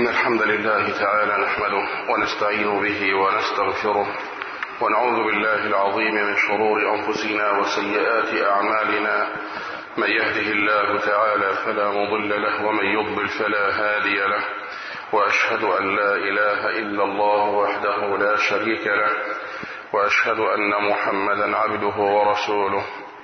إن الحمد لله تعالى نحمده ونستعين به ونستغفره ونعوذ بالله العظيم من شرور أنفسنا وسيئات أعمالنا. من يهده الله تعالى فلا مضل له ومن يضلل فلا هادي له، وأشهد أن لا إله إلا الله وحده لا شريك له، وأشهد أن محمدا عبده ورسوله.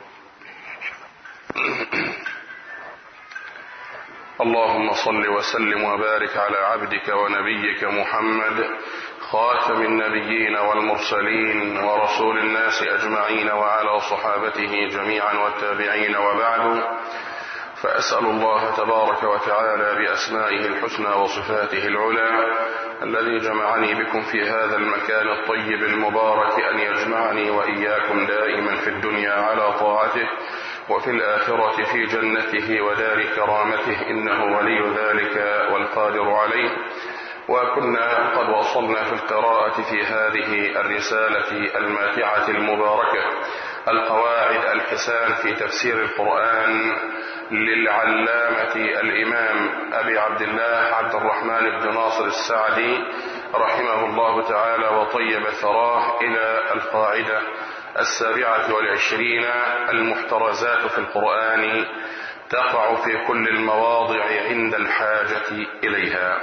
اللهم صل وسلم وبارك على عبدك ونبيك محمد خاتم النبيين والمرسلين ورسول الناس أجمعين، وعلى صحابته جميعا والتابعين، وبعد. فأسأل الله تبارك وتعالى بأسمائه الحسنى وصفاته العلى الذي جمعني بكم في هذا المكان الطيب المبارك أن يجمعني وإياكم دائما في الدنيا على طاعته، وفي الآخرة في جنته ودار كرامته، إنه ولي ذلك والقادر عليه. وكنا قد وصلنا في القراءة في هذه الرسالة الماتعة المباركة القواعد الحسان في تفسير القرآن للعلامة الإمام أبي عبد الله عبد الرحمن بن ناصر السعدي رحمه الله تعالى وطيب ثراه، إلى القاعدة 27 المحترزات في القرآن تقع في كل المواضع عند الحاجة إليها.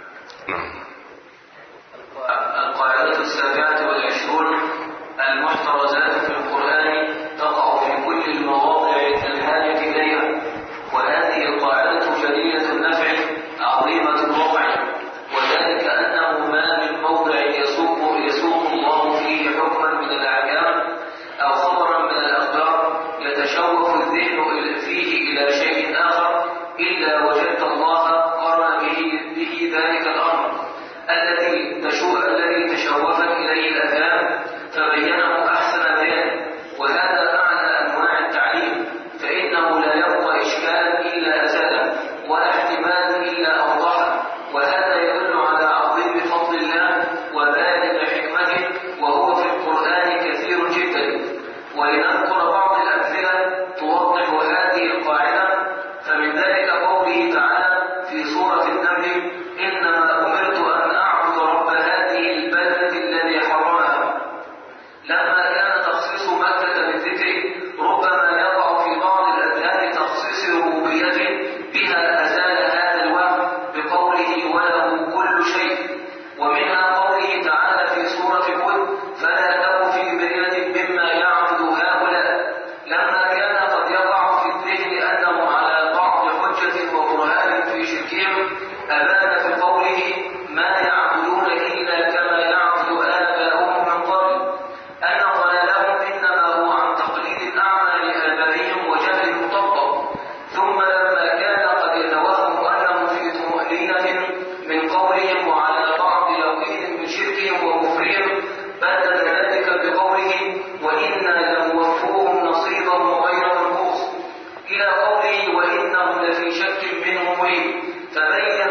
القاعدة 27 المحترزات في القرآن تقع في كل المواضع عند الحاجة إليها. وهذه القاعدة جليلة النفع عظيمة الوقع، وذلك أنه ما من موضع يسوق الله فيه حكما من الأحكام أو خبرا من الأخبار يتشوف الذهن فيه إلى شيء آخر إلا وجدت الله قرن به ذلك الأمر الذي تشوفت إليه الأذهان فبينه أحسن بيان. وهذا معنى أنواع التعليم، فإنه لا يبقى إشكالا إلا أزاله ولا احتمالا إلا أوضحه. وهذا يدل على عظيم فضل الله وبالغ حكمته، وهو في القرآن كثير جدا. ولنذكر بعض الأمثلة توضح هذه القاعدة. فمن ذلك قوله تعالى في سورة النمل: إنما أمرت أن أعبد رب هذه البلدة الذي حرمها. لما كان تخصيص مكة بالذكر ربما يقع في بعض الأذهان تخصيص ربوبيته بها أزال هذا الوهم بقوله وله كل شيء. ومنها قوله تعالى في سورة هود: فلا تك في مرية مما يعبد هؤلاء. لما كان قد يقع في الذهن أنه على بعض حجة وبرهان في شركهم، أبان في قوله ما يعبدون إلا كما يعبد آباؤهم من قبل، أن ضلالهم إنما هو عن تقليد أعمى لآبائهم وجهل مطبق. ثم لما كان قد يتوهم أنهم في طمأنينة من قولهم وعلى بعض يقين من شركهم وكفرهم، بدل ذلك بقوله وإنا لنوفوهم نصيبهم غير منقوص، إلى قوله وإنهم لفي شك منه مريب. فبين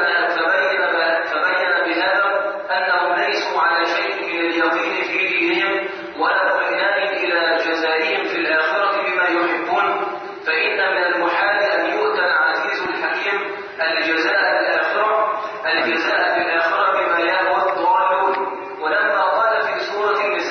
بهذا أنهم ليسوا على شيء من اليقين في دينهم ولا اطمئنان إلى جزائهم في الآخرة بما يحبون. فإن من المحال أن يؤتى العزيز الحكيم الجزاء في الآخرة بما يهوى الضالون. ولما قال في سورة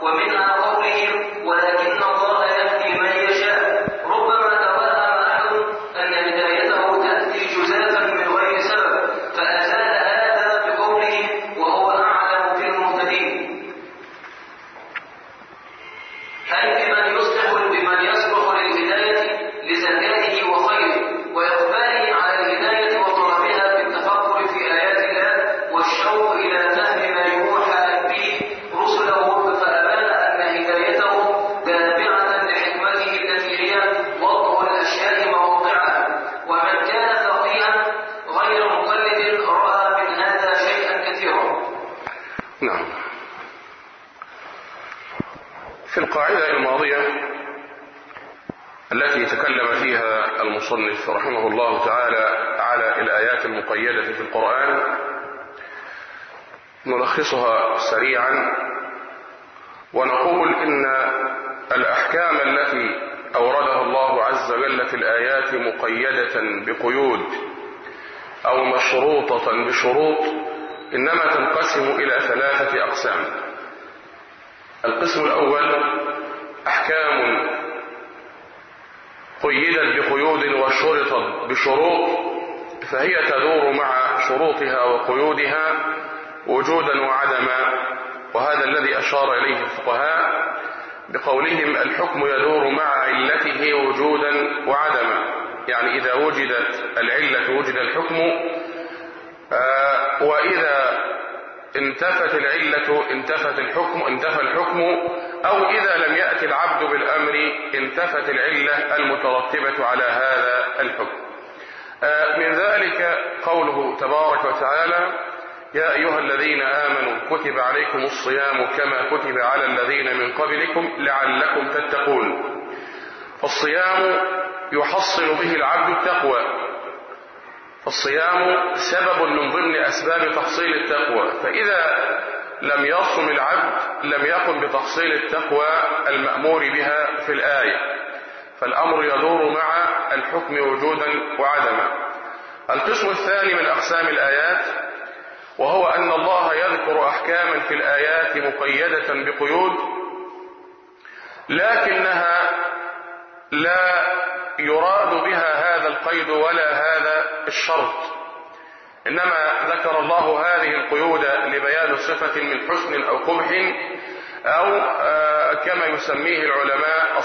ومنها قولهم ولكن الله يهدي من يشاء. ربما توهم أحد أن هدايته تأتي جزافا من غير سبب فأزال هذا بقوله وهو أعلم بالمهتدين، أي بمن يصلح للهداية لزكائه وخيره وإقباله على الهداية وطلبها بالتفكر في آيات الله والشوق إلى فهم ما يوحى به رسله، فأبان أن هدايته تابعة لحكمته التي هي وضع الأشياء مواضعها. ومن كان فقيها غير مقلد رأى من هذا شيئا كثيرا. نعم. في القاعدة الماضية التي تكلم فيها المصنف رحمه الله تعالى على الآيات المقيدة في القرآن نلخصها سريعا ونقول إن الأحكام التي أوردها الله عز وجل في الآيات مقيدة بقيود أو مشروطة بشروط إنما تنقسم إلى 3 أقسام. القسم الأول أحكام قيدت بقيود وشرطت بشروط فهي تدور مع شروطها وقيودها وجودا وعدما، وهذا الذي أشار إليه الفقهاء بقولهم الحكم يدور مع علته وجودا وعدما، يعني إذا وجدت العلة وجد الحكم، وإذا انتفت العلة انتفى الحكم، أو إذا لم يأتي العبد بالأمر انتفت العلة المترتبة على هذا الحكم. من ذلك قوله تبارك وتعالى يا أيها الذين آمنوا كتب عليكم الصيام كما كتب على الذين من قبلكم لعلكم تتقون. فالصيام يحصل به العبد التقوى، فالصيام سبب من ضمن أسباب تحصيل التقوى، فإذا لم يصم العبد لم يقم بتحصيل التقوى المأمور بها في الآية، فالأمر يدور مع الحكم وجودا وعدما. القسم الثاني من أقسام الآيات وهو أن الله يذكر أحكاما في الآيات مقيدة بقيود لكنها لا يراد بها هذا القيد ولا هذا الشرط، إنما ذكر الله هذه القيود لبيان صفة من حسن أو قبح أو كما يسميه العلماء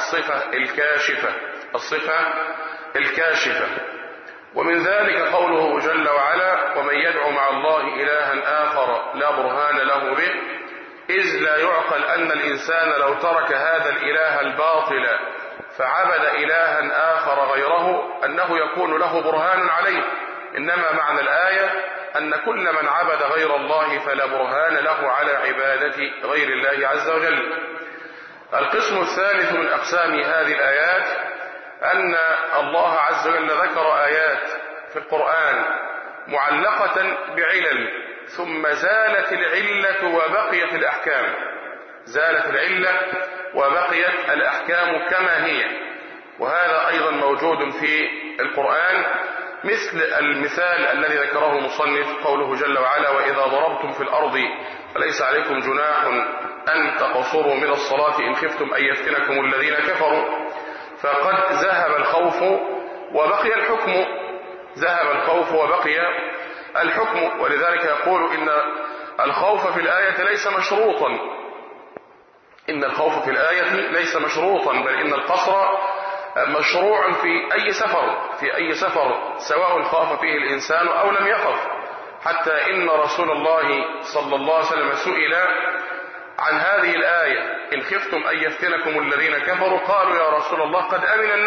الصفة الكاشفة. ومن ذلك قوله جل وعلا ومن يدعو مع الله إلها آخر لا برهان له به إذ لا يعقل أن الإنسان لو ترك هذا الإله الباطل فعبد إلها آخر غيره أنه يكون له برهان عليه، إنما معنى الآية أن كل من عبد غير الله فلا برهان له على عبادة غير الله عز وجل. القسم الثالث من أقسام هذه الآيات أن الله عز وجل ذكر آيات في القرآن معلقة بعلل ثم زالت العلة وبقيت الأحكام، زالت العلة وبقيت الأحكام كما هي، وهذا أيضا موجود في القرآن، مثل المثال الذي ذكره المصنف قوله جل وعلا وإذا ضربتم في الأرض فليس عليكم جناح أن تقصروا من الصلاة إن خفتم أن يفتنكم الذين كفروا، فقد ذهب الخوف وبقي الحكم، ذهب الخوف وبقي الحكم. ولذلك يقول إن الخوف في الآية ليس مشروطا، إن الخوف في الآية ليس مشروطا، بل إن القصر مشروع في أي سفر سواء خاف فيه الإنسان أو لم يخف، حتى إن رسول الله صلى الله عليه وسلم سئل عن هذه الآية إن خفتم أن يفتنكم الذين كفروا قالوا يا رسول الله قد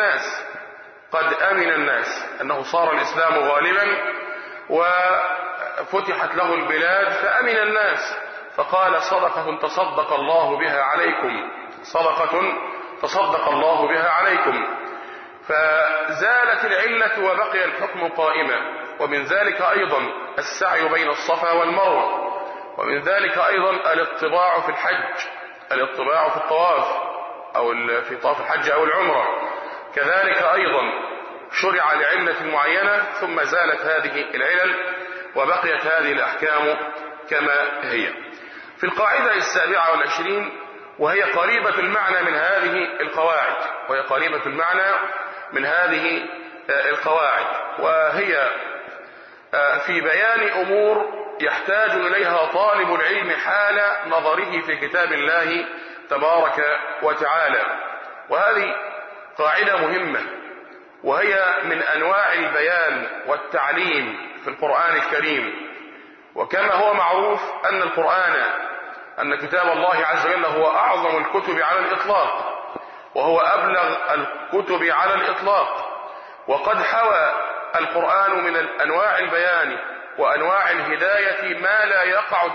أمن الناس أنه صار الإسلام غالبا وفتحت له البلاد فأمن الناس، فقال صدقة تصدق الله بها عليكم، صدقة تصدق الله بها عليكم، فزالت العلة وبقي الحكم قائما. ومن ذلك أيضا السعي بين الصفا والمروة، ومن ذلك أيضا الاطباع في الحج، الاطباع في الطواف أو في طواف الحج أو العمرة، كذلك أيضا شرع لعلة معينة ثم زالت هذه العلل وبقيت هذه الأحكام كما هي. في القاعدة 27 وهي قريبة المعنى من هذه القواعد، وهي في بيان أمور يحتاج إليها طالب العلم حال نظره في كتاب الله تبارك وتعالى. وهذه قاعدة مهمة، وهي من أنواع البيان والتعليم في القرآن الكريم. وكما هو معروف أن كتاب الله عز وجل هو أعظم الكتب على الإطلاق، وهو أبلغ الكتب على الإطلاق، وقد حوى القرآن من أنواع البيان وأنواع الهداية ما لا يقع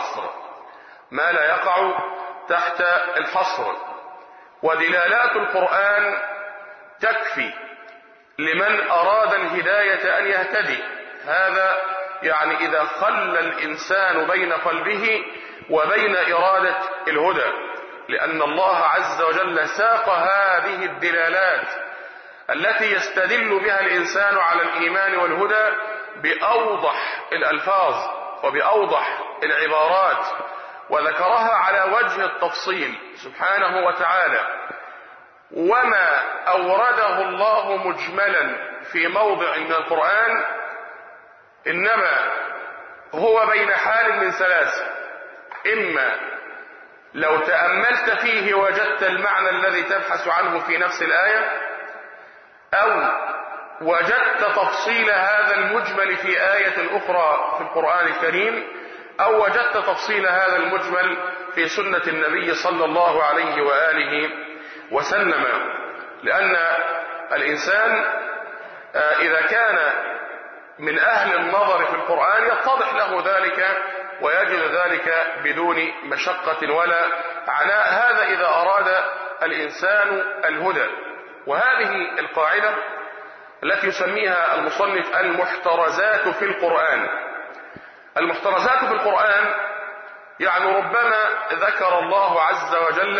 تحت الحصر. ودلالات القرآن تكفي لمن أراد الهداية أن يهتدي. هذا يعني إذا خلى الإنسان بين قلبه وبين إرادة الهدى، لأن الله عز وجل ساق هذه الدلالات التي يستدل بها الإنسان على الإيمان والهدى بأوضح الألفاظ وبأوضح العبارات، وذكرها على وجه التفصيل سبحانه وتعالى. وما أورده الله مجملا في موضع من القرآن إنما هو بين حال من ثلاثة: إما لو تأملت فيه وجدت المعنى الذي تبحث عنه في نفس الآية، أو وجدت تفصيل هذا المجمل في آية أخرى في القرآن الكريم، أو وجدت تفصيل هذا المجمل في سنة النبي صلى الله عليه وآله وسلم. لأن الإنسان إذا كان من أهل النظر في القرآن يتضح له ذلك ويجد ذلك بدون مشقة ولا عناء، هذا إذا أراد الإنسان الهدى. وهذه القاعدة التي يسميها المصنف المحترزات في القرآن. المحترزات في القرآن يعني ربما ذكر الله عز وجل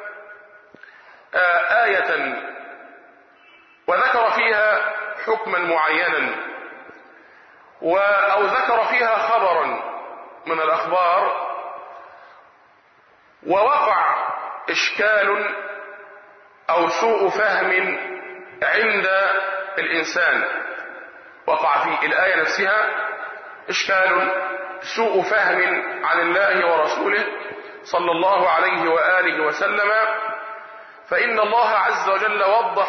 آية وذكر فيها حكما معينا، أو ذكر فيها خبرا من الأخبار، ووقع إشكال أو سوء فهم عند الإنسان. وقع في الآية نفسها إشكال سوء فهم عن الله ورسوله صلى الله عليه وآله وسلم، فإن الله عز وجل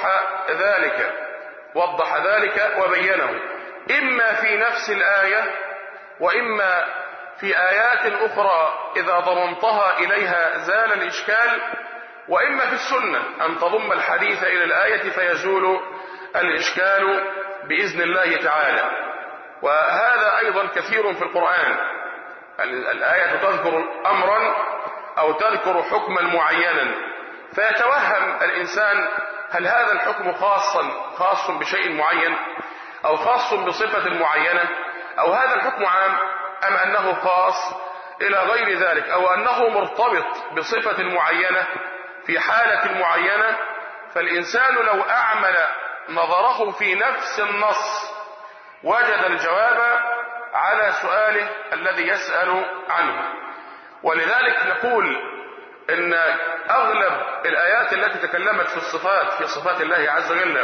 وضح ذلك وبينه، إما في نفس الآية وإما في آيات أخرى إذا ضممتها إليها زال الإشكال، وإما في السنة أن تضم الحديث إلى الآية فيزول الإشكال بإذن الله تعالى. وهذا أيضا كثير في القرآن. الآية تذكر أمرا أو تذكر حكما معينا، فيتوهم الإنسان هل هذا الحكم خاص بشيء معين، أو خاص بصفة معينة، أو هذا الحكم عام، أم أنه خاص إلى غير ذلك، أو أنه مرتبط بصفة معينة في حالة معينة. فالإنسان لو أعمل نظره في نفس النص وجد الجواب على سؤاله الذي يسأل عنه. ولذلك نقول إن أغلب الآيات التي تكلمت في الصفات، في صفات الله عز وجل،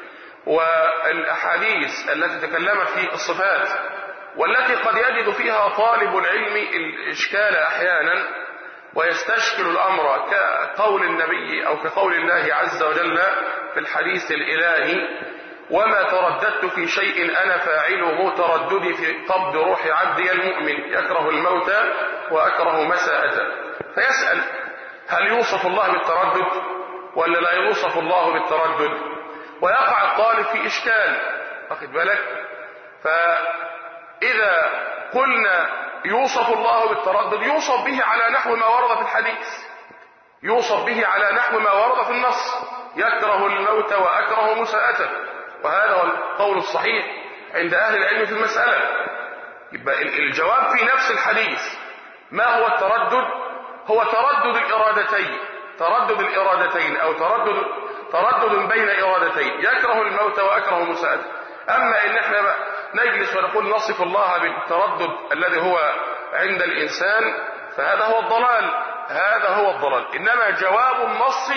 والأحاديث التي تكلمت في الصفات، والتي قد يجد فيها طالب العلم الإشكال أحيانا ويستشكل الأمر كقول النبي أو كقول الله عز وجل في الحديث الإلهي: وما ترددت في شيء أنا فاعله ترددي في قبض روح عبدي المؤمن يكره الموت وأكره مساءته. فيسأل: هل يوصف الله بالتردد ولا لا يوصف الله بالتردد؟ ويقع الطالب في إشكال، واخد بالك؟ فإذا قلنا يوصف الله بالتردد يوصف به على نحو ما ورد في الحديث، يوصف به على نحو ما ورد في النص: يكره الموت وأكره مساءته. وهذا هو القول الصحيح عند أهل العلم في المسألة. يبقى الجواب في نفس الحديث. ما هو التردد؟ هو تردد الإرادتين أو تردد بين إرادتين: يكره الموت وأكره مساءته. أما إن احنا نجلس ونقول نصف الله بالتردد الذي هو عند الإنسان، فهذا هو الضلال، هذا هو الضلال. إنما جواب النص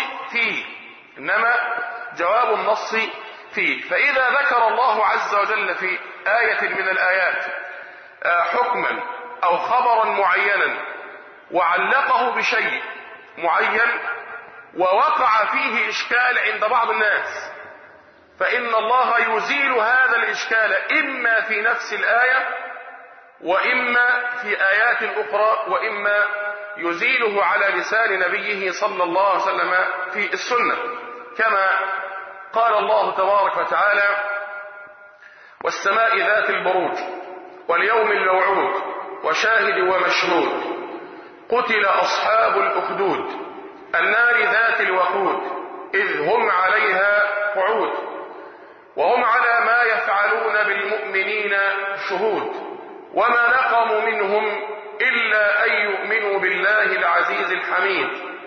فيه. فإذا ذكر الله عز وجل في آية من الآيات حكما أو خبرا معينا وعلقه بشيء معين ووقع فيه إشكال عند بعض الناس، فإن الله يزيل هذا الإشكال إما في نفس الآية وإما في آيات أخرى، وإما يزيله على لسان نبيه صلى الله عليه وسلم في السنة، كما قال الله تبارك وتعالى: والسماء ذات البروج واليوم الموعود وشاهد ومشهود قتل أصحاب الأخدود النار ذات الوقود إذ هم عليها قعود وهم على ما يفعلون بالمؤمنين شهود وما نقموا منهم إلا أن يؤمنوا بالله العزيز الحميد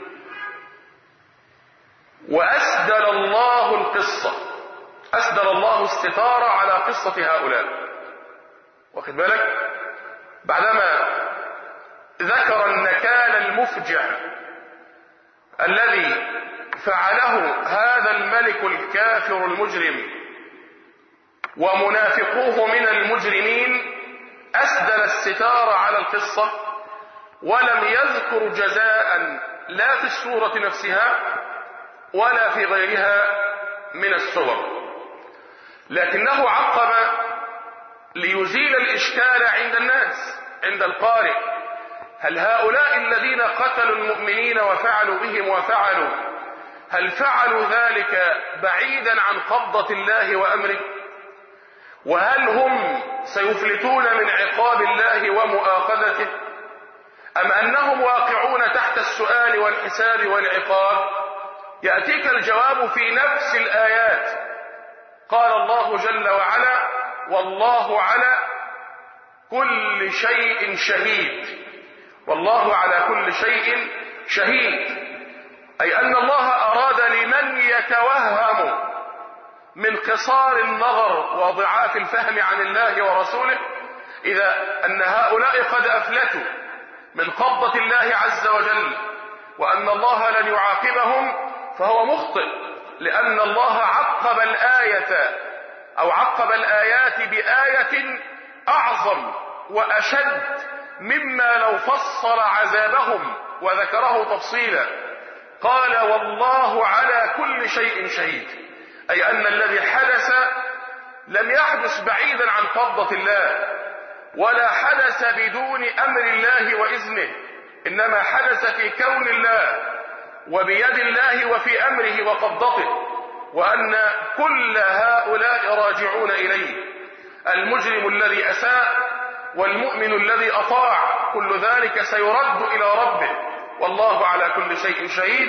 وأسدل الله القصة، أسدل الله استثارة على قصة هؤلاء. واخد بالك؟ بعدما ذكر النكال المفجع الذي فعله هذا الملك الكافر المجرم ومنافقوه من المجرمين، أسدل الستار على القصة ولم يذكر جزاء لا في السورة نفسها ولا في غيرها من السور، لكنه عقب ليزيل الإشكال عند الناس، عند القارئ: هل هؤلاء الذين قتلوا المؤمنين وفعلوا بهم وفعلوا، هل فعلوا ذلك بعيدا عن قبضة الله وأمره؟ وهل هم سيفلتون من عقاب الله ومؤاخذته، أم أنهم واقعون تحت السؤال والحساب والعقاب؟ يأتيك الجواب في نفس الآيات. قال الله جل وعلا: والله على كل شيء شهيد. والله على كل شيء شهيد، أي أن الله أراد لمن يتوهم من قصار النظر وضعاف الفهم عن الله ورسوله إذا أن هؤلاء قد أفلتوا من قبضة الله عز وجل وأن الله لن يعاقبهم، فهو مخطئ، لأن الله عقب الآية أو عقب الآيات بآية أعظم وأشد مما لو فصل عذابهم وذكره تفصيلا. قال: والله على كل شيء شهيد، أي أن الذي حدث لم يحدث بعيدا عن قبضة الله ولا حدث بدون أمر الله وإذنه، إنما حدث في كون الله وبيد الله وفي أمره وقبضته، وأن كل هؤلاء راجعون إليه، المجرم الذي أساء والمؤمن الذي أطاع، كل ذلك سيرد إلى ربه، والله على كل شيء شهيد.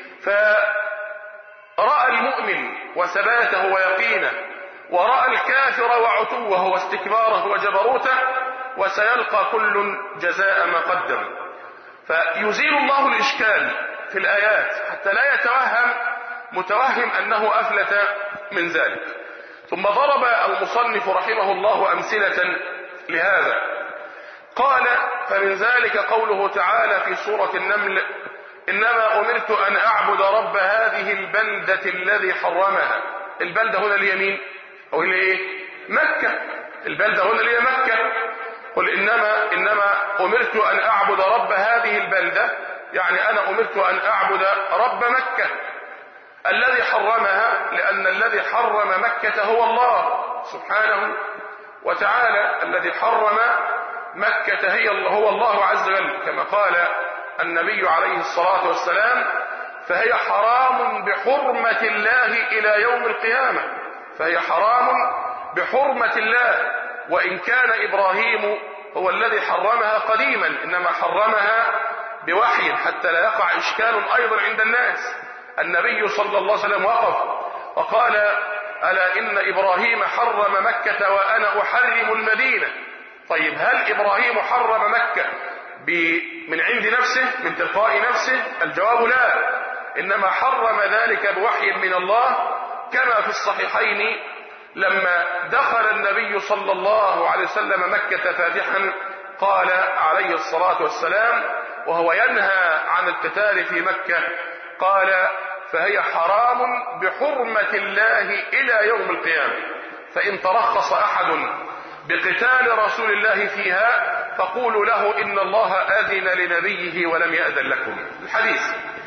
فرأى المؤمن وثباته ويقينه، ورأى الكافر وعتوه واستكباره وجبروته، وسيلقى كل جزاء ما قدم. فيزيل الله الإشكال في الآيات حتى لا يتوهم متوهم أنه أفلت من ذلك. ثم ضرب المصنف رحمه الله أمثلة لهذا. قال: فمن ذلك قوله تعالى في سورة النمل: إنما أمرت أن أعبد رب هذه البلدة الذي حرمها. البلدة هنا اللي هي مين؟ أو اللي إيه؟ مكة. البلدة هنا اللي هي مكة. قل إنما أمرت أن أعبد رب هذه البلدة، يعني أنا أمرت أن أعبد رب مكة الذي حرمها، لأن الذي حرم مكة هو الله سبحانه وتعالى. الذي حرم مكة هو الله عز وجل، كما قال النبي عليه الصلاة والسلام: فهي حرام بحرمة الله إلى يوم القيامة. فهي حرام بحرمة الله، وإن كان إبراهيم هو الذي حرمها قديما، إنما حرمها بوحي حتى لا يقع إشكال أيضا عند الناس. النبي صلى الله عليه وسلم وقف وقال: ألا إن إبراهيم حرم مكة وأنا أحرم المدينة. طيب، هل إبراهيم حرم مكة من عند نفسه من تلقاء نفسه؟ الجواب لا، إنما حرم ذلك بوحي من الله، كما في الصحيحين لما دخل النبي صلى الله عليه وسلم مكة فاتحا قال عليه الصلاة والسلام: وهو ينهى عن القتال في مكة قال فهي حرام بحرمة الله إلى يوم القيامة، فإن ترخص أحد بقتال رسول الله فيها فقولوا له إن الله أذن لنبيه ولم يأذن لكم. الحديث.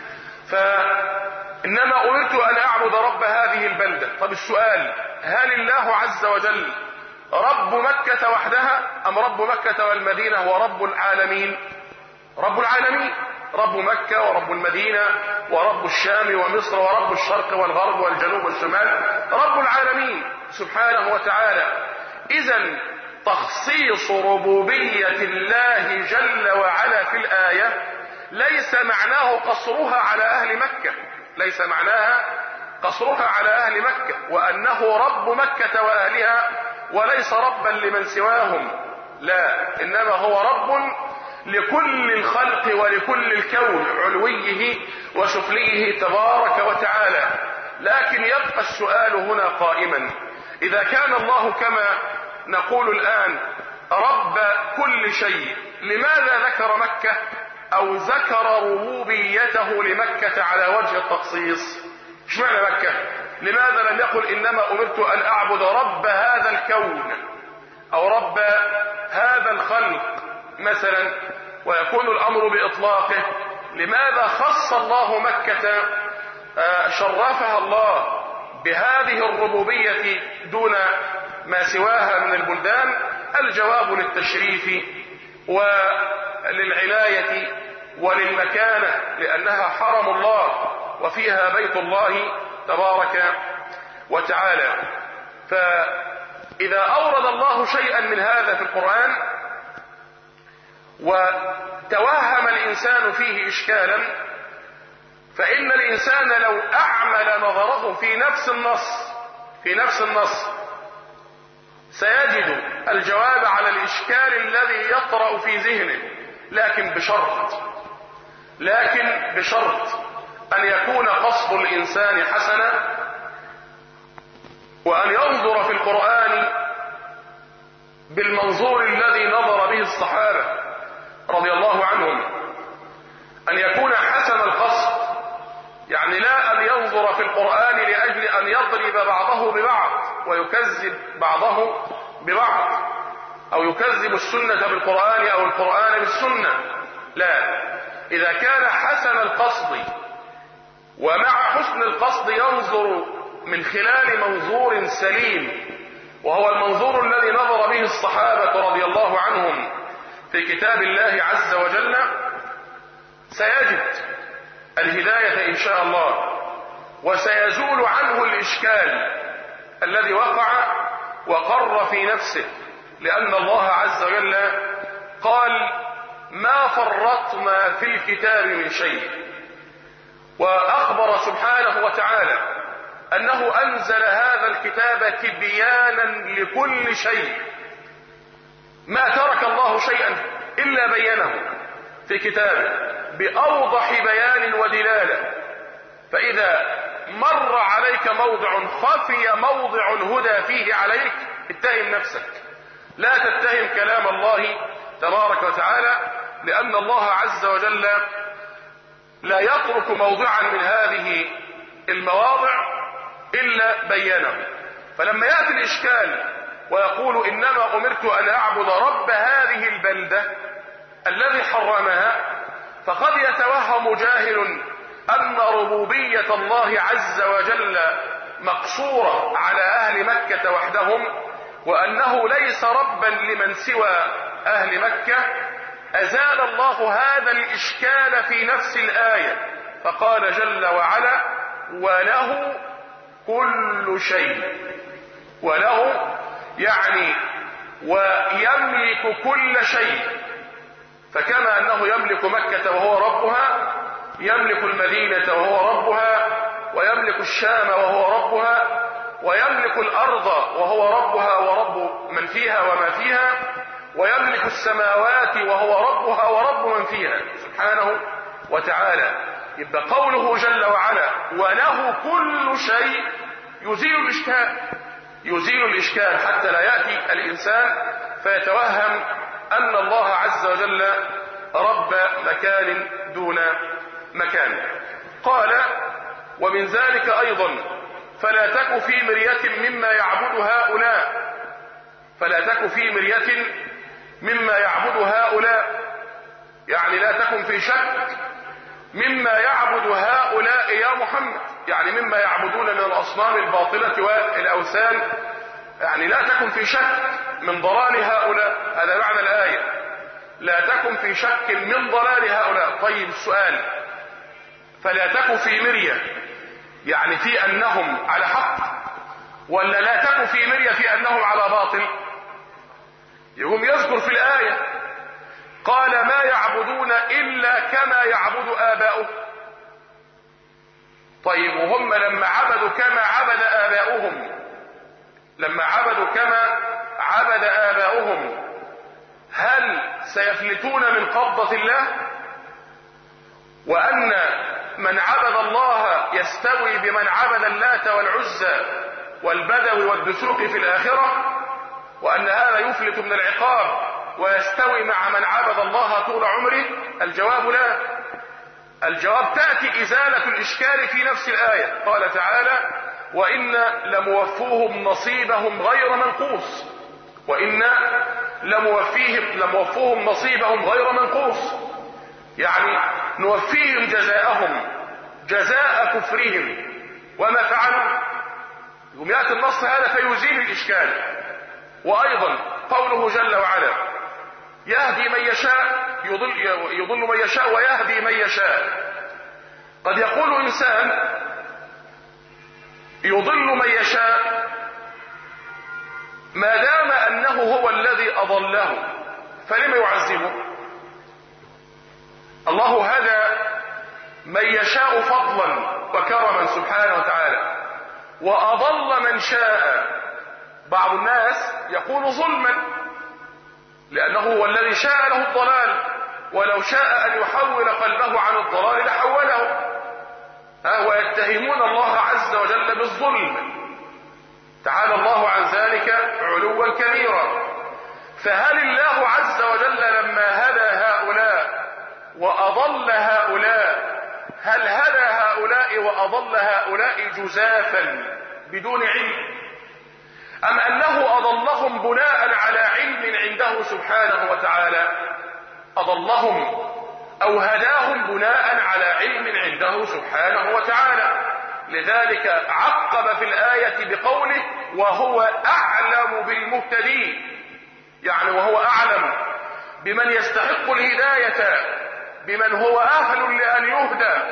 فإنما أمرت أن أعبد رب هذه البلدة. طب السؤال، هل الله عز وجل رب مكة وحدها أم رب مكة والمدينة هو رب العالمين؟ رب العالمين، رب مكة ورب المدينة ورب الشام ومصر ورب الشرق والغرب والجنوب والشمال، رب العالمين سبحانه وتعالى. إذن تخصيص ربوبية الله جل وعلا في الآية ليس معناه قصرها على أهل مكة، ليس معناها قصرها على أهل مكة وأنه رب مكة وأهلها وليس ربا لمن سواهم، لا، إنما هو رب لكل الخلق ولكل الكون علويه وسفليه تبارك وتعالى. لكن يبقى السؤال هنا قائما، إذا كان الله كما نقول الآن رب كل شيء، لماذا ذكر مكة أو ذكر ربوبيته لمكة على وجه التخصيص؟ اشمعنى مكة؟ لماذا لم يقل إنما أمرت أن أعبد رب هذا الكون أو رب هذا الخلق مثلا، ويكون الأمر بإطلاقه؟ لماذا خص الله مكة، شرفها الله بهذه الربوبية دون ما سواها من البلدان؟ الجواب للتشريف وللعناية وللمكانة، لأنها حرم الله وفيها بيت الله تبارك وتعالى. فإذا أورد الله شيئا من هذا في القرآن وتوهم الإنسان فيه إشكالا، فإن الإنسان لو أعمل نظره في نفس النص سيجد الجواب على الإشكال الذي يطرأ في ذهنه، لكن بشرط أن يكون قصد الإنسان حسنا، وأن ينظر في القرآن بالمنظور الذي نظر به الصحابة رضي الله عنهم، أن يكون حسن القصد، يعني لا أن ينظر في القرآن لأجل أن يضرب بعضه ببعض ويكذب بعضه ببعض، أو يكذب السنة بالقرآن أو القرآن بالسنة، لا، إذا كان حسن القصد ومع حسن القصد ينظر من خلال منظور سليم، وهو المنظور الذي نظر به الصحابة رضي الله عنهم في كتاب الله عز وجل، سيجد الهداية إن شاء الله، وسيزول عنه الإشكال الذي وقع وقر في نفسه، لأن الله عز وجل قال ما فرطنا في الكتاب من شيء، وأخبر سبحانه وتعالى أنه أنزل هذا الكتاب تبيانا لكل شيء، ما ترك الله شيئا إلا بينه في كتابه بأوضح بيان ودلالة. فإذا مر عليك موضع خفي موضع الهدى فيه عليك اتهم نفسك، لا تتهم كلام الله تبارك وتعالى، لأن الله عز وجل لا يترك موضعا من هذه المواضع إلا بينه. فلما يأتي الإشكال ويقول إنما أمرت أن أعبد رب هذه البلدة الذي حرمها، فقد يتوهم جاهل أن ربوبية الله عز وجل مقصورة على أهل مكة وحدهم، وأنه ليس ربا لمن سوى أهل مكة. أزال الله هذا الإشكال في نفس الآية، فقال جل وعلا وله كل شيء، وله يعني ويملك كل شيء، فكما أنه يملك مكة وهو ربها، يملك المدينة وهو ربها، ويملك الشام وهو ربها، ويملك الأرض وهو ربها ورب من فيها وما فيها، ويملك السماوات وهو ربها ورب من فيها سبحانه وتعالى. يبقى قوله جل وعلا وله كل شيء يزيل الإشكال حتى لا يأتي الإنسان فيتوهم أن الله عز وجل رب مكان دون مكان. قال ومن ذلك أيضا فلا تك في مرية مما يعبد هؤلاء، فلا تك في مرية مما يعبد هؤلاء، يعني لا تكن في شك مما يعبد هؤلاء يا محمد، يعني مما يعبدون من الأصنام الباطلة والأوثان، يعني لا تكن في شك من ضلال هؤلاء. هذا معنى الآية، لا تكن في شك من ضلال هؤلاء. طيب السؤال، فلا تكن في مرية يعني في أنهم على حق، ولا لا تكن في مرية في أنهم على باطل؟ يقوم يذكر في الآية قال ما يعبدون إلا كما يعبد آباؤهم. طيب وهم لما عبدوا كما عبد آباؤهم، لما عبدوا كما عبد آباؤهم، هل سيفلتون من قبضة الله؟ وأن من عبد الله يستوي بمن عبد اللات والعزى والبدوي والدسوق في الآخرة، وأن هذا يفلت من العقاب ويستوي مع من عبد الله طول عمره؟ الجواب لا. الجواب تأتي إزالة الإشكال في نفس الآية. قال تعالى وإن لموفوهم نصيبهم غير منقوص، وإن لموفوهم نصيبهم غير منقوص، يعني نوفيهم جزاءهم جزاء كفرهم وما فعلوا. يقوم يأتي النص هذا فيزيل الإشكال. وأيضا قوله جل وعلا يهدي من يشاء يضل من يشاء ويهدي من يشاء. قد يقول إنسان يضل من يشاء ما دام أنه هو الذي أضله، فلما يعذبه؟ الله هدى من يشاء فضلا وكرما سبحانه وتعالى، وأضل من شاء. بعض الناس يقول ظلما لأنه هو الذي شاء له الضلال، ولو شاء أن يحول قلبه عن الضلال لحوله. ويتهمون الله عز وجل بالظلم، تعالى الله عن ذلك علوا كبيرا. فهل الله عز وجل لما هدى هؤلاء وأضل هؤلاء، هل هدى هؤلاء وأضل هؤلاء جزافا بدون علم، أم أنه أضلهم بناء على علم عنده سبحانه وتعالى؟ أضلهم أو هداهم بناء على علم عنده سبحانه وتعالى. لذلك عقب في الآية بقوله وهو أعلم بالمهتدين، يعني وهو أعلم بمن يستحق الهداية، بمن هو أهل لأن يهدى،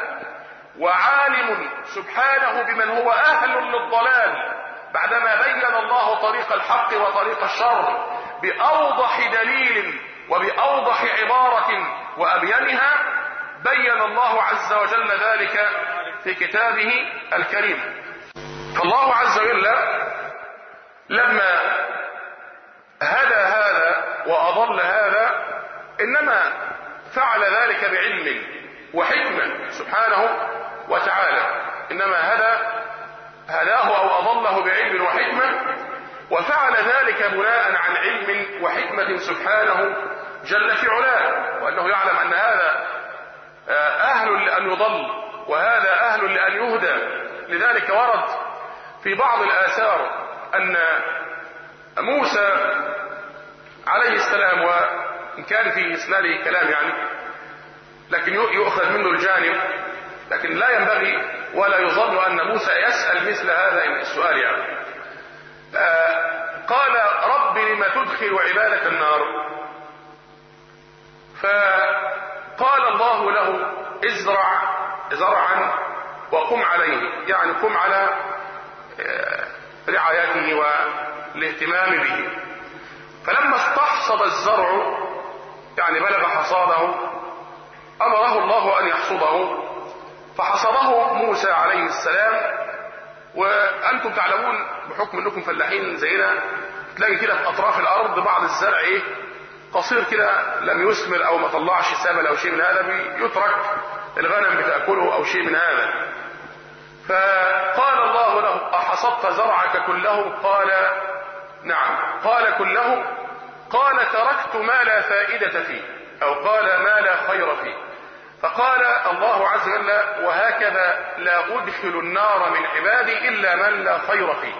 وعالم سبحانه بمن هو أهل للضلال، بعدما بين الله طريق الحق وطريق الشر بأوضح دليل وبأوضح عبارة وأبينها. بين الله عز وجل ذلك في كتابه الكريم. فالله عز وجل لما هدى هذا وأضل هذا إنما فعل ذلك بعلم وحكمة سبحانه وتعالى، إنما هداه أو أضله بعلم وحكمة، وفعل ذلك بناء عن علم وحكمة سبحانه جل في علاه، وأنه يعلم أن هذا أهل لأن يضل وهذا أهل لأن يهدى. لذلك ورد في بعض الآثار أن موسى عليه السلام، وإن كان في إسناده كلام يعني لكن يؤخذ منه الجانب، لكن لا ينبغي ولا يظن أن موسى يسأل مثل هذا السؤال يعني. قال رب لم تدخل عبادك النار؟ فقال الله له ازرع زرعا وقم عليه، يعني قم على رعايته والاهتمام به. فلما استحصد الزرع يعني بلغ حصاده أمره الله أن يحصده، فحصده موسى عليه السلام. وأنتم تعلمون بحكم أنكم فلاحين زينا، تلاقي كده في أطراف الأرض بعض الزرع قصير كده لم يثمر أو ما طلعش سبل أو شيء من هذا، بيترك الغنم بتأكله أو شيء من هذا. فقال الله له أحصدت زرعك كله؟ قال نعم. قال كله؟ قال تركت ما لا فائدة فيه. أو قال ما لا خير فيه. فقال الله عز وجل وهكذا لا أدخل النار من عبادي إلا من لا خير فيه.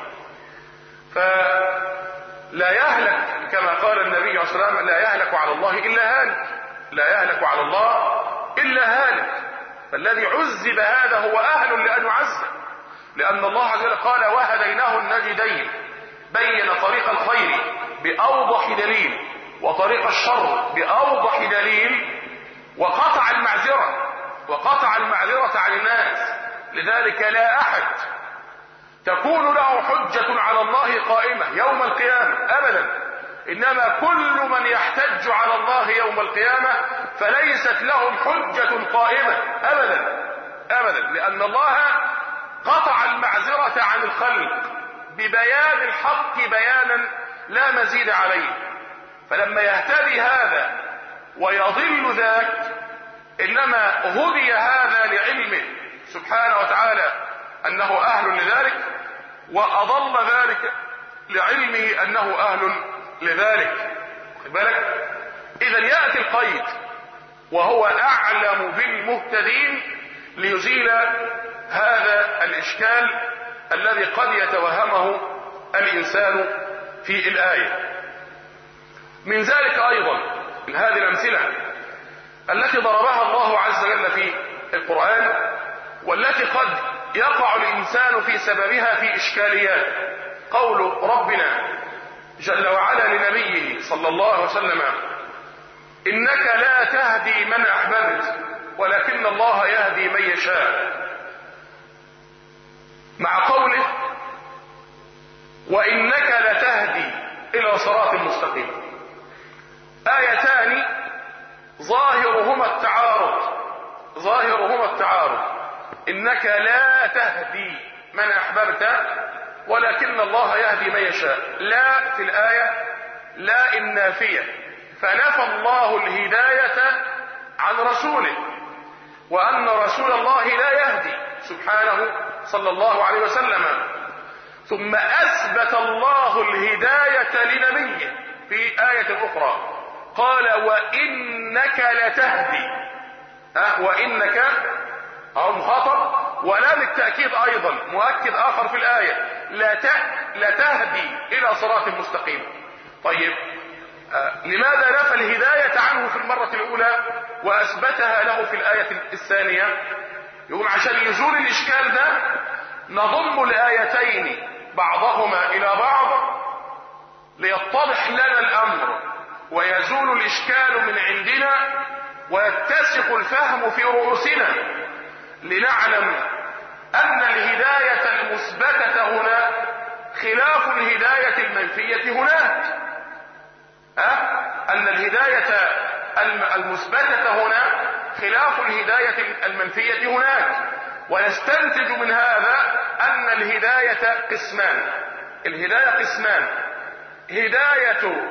فلا يهلك كما قال النبي عليه الصلاة والسلام لا يهلك على الله إلا هالك، لا يهلك على الله إلا هالك. فالذي عذب هذا هو أهل لأن يعذب، لأن الله عز وجل قال وهديناه النجدين، بين طريق الخير بأوضح دليل وطريق الشر بأوضح دليل، وقطع المعذرة عن الناس. لذلك لا أحد تكون له حجة على الله قائمة يوم القيامة أبدا، إنما كل من يحتج على الله يوم القيامة فليست لهم حجة قائمة أبدا، لأن الله قطع المعذرة عن الخلق ببيان الحق بيانا لا مزيد عليه. فلما يهتدي هذا ويضل ذاك إنما هدي هذا لعلمه سبحانه وتعالى أنه أهل لذلك، وأضل ذلك لعلمه أنه أهل لذلك. خد بالك؟ إذا يأتي القيد وهو أعلم بالمهتدين ليزيل هذا الإشكال الذي قد يتوهمه الإنسان في الآية. من ذلك أيضا من هذه الأمثلة التي ضربها الله عز وجل في القرآن والتي قد يقع الإنسان في سببها في إشكاليات، قول ربنا جل وعلا لنبيه صلى الله عليه وسلم إنك لا تهدي من أحببت ولكن الله يهدي من يشاء، مع قوله وإنك لتهدي إلى صراط مستقيم. آيتان ظاهرهما التعارض، إنك لا تهدي من أحببت ولكن الله يهدي من يشاء. لا في الآية لا النافية، فنفى الله الهداية عن رسوله، وأن رسول الله لا يهدي سبحانه صلى الله عليه وسلم. ثم أثبت الله الهداية لنبيه في آية أخرى قال وإنك لتهدي، وإنك مخاطب ولام التأكيد أيضا مؤكد آخر في الآية لتهدي إلى صراط مستقيم. طيب لماذا نفى الهداية عنه في المرة الأولى وأثبتها له في الآية الثانية؟ يقول عشان يزول الإشكال ده نضم الآيتين بعضهما إلى بعض ليتضح لنا الأمر ويزول الإشكال من عندنا ويتسق الفهم في رؤوسنا، لنعلم أن الهداية المثبتة هنا خلاف الهداية المنفية هناك، أن الهداية المثبتة هنا خلاف الهداية المنفية هناك. ونستنتج من هذا أن الهداية قسمان، هداية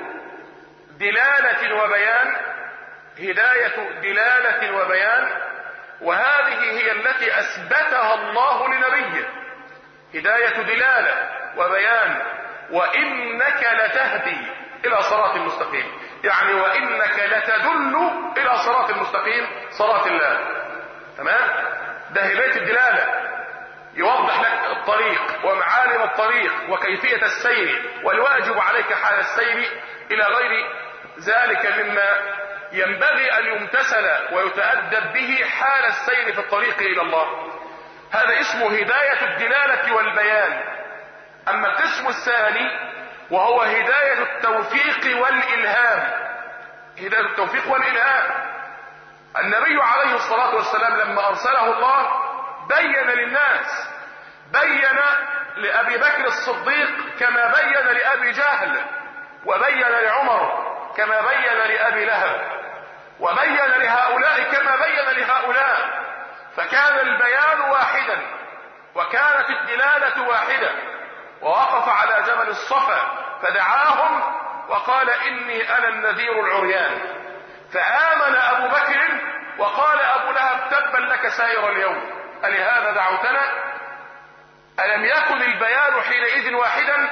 دلالة وبيان، وهذه هي التي أثبتها الله لنبيه، هداية دلالة وبيان. وإنك لتهدي إلى صراط مستقيم، يعني وإنك لتدل إلى صراط مستقيم، صراط الله. تمام؟ ده هداية الدلالة، يوضح لك الطريق ومعالم الطريق وكيفية السير والواجب عليك حال السير إلى غير ذلك مما ينبغي أن يمتثل ويتأدب به حال السير في الطريق إلى الله. هذا اسمه هداية الدلالة والبيان. أما القسم الثاني وهو هداية التوفيق والإلهام، النبي عليه الصلاة والسلام لما أرسله الله بين للناس، بين لأبي بكر الصديق كما بين لأبي جهل، وبين لعمر كما بين لأبي لهب، وبين لهؤلاء كما بين لهؤلاء، فكان البيان واحدا وكانت الدلالة واحدة. ووقف على جبل الصفا فدعاهم وقال إني أنا النذير العريان، فآمن أبو بكر وقال أبو لهب تبا لك سائر اليوم، ألهذا دعوتنا؟ ألم يكن البيان حينئذ واحدا؟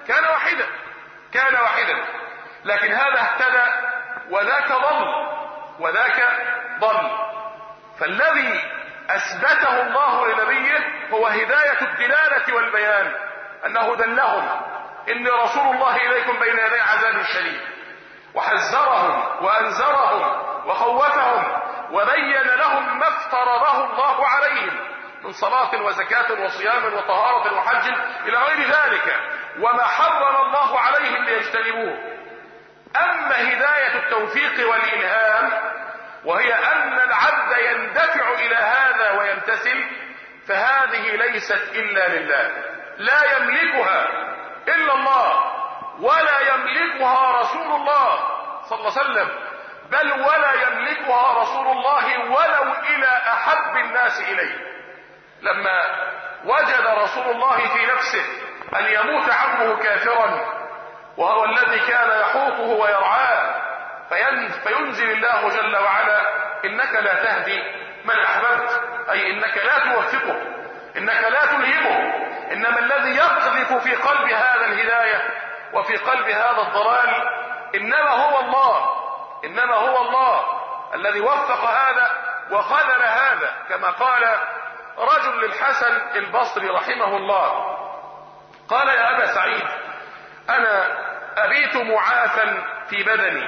كان واحدا، لكن هذا اهتدى وذاك ضل. وذاك ضل. فالذي أثبته الله لنبيه هو هداية الدلالة والبيان، أنه دلهم إني رسول الله إليكم بين يدي عذاب شديد، وحذرهم وأنذرهم وخوفهم وبين لهم ما افترضه الله عليهم من صلاة وزكاة وصيام وطهارة وحج إلى غير ذلك، وما حرم الله عليهم ليجتنبوه. أما هداية التوفيق والإلهام وهي أن العبد يندفع إلى هذا ويمتثل، فهذه ليست إلا لله، لا يملكها إلا الله، ولا يملكها رسول الله صلى الله عليه وسلم، بل ولا يملكها رسول الله ولو إلى أحب الناس إليه. لما وجد رسول الله في نفسه أن يموت عمه كافرا وهو الذي كان يحوطه ويرعاه، فينزل الله جل وعلا إنك لا تهدي من أحببت، أي إنك لا توفقه، إنك لا تلهمه، إنما الذي يقذف في قلب هذا الهداية وفي قلب هذا الضلال إنما هو الله الذي وفق هذا وخذل هذا. كما قال رجل للحسن البصري رحمه الله، قال يا أبا سعيد أنا أبيت معافا في بدني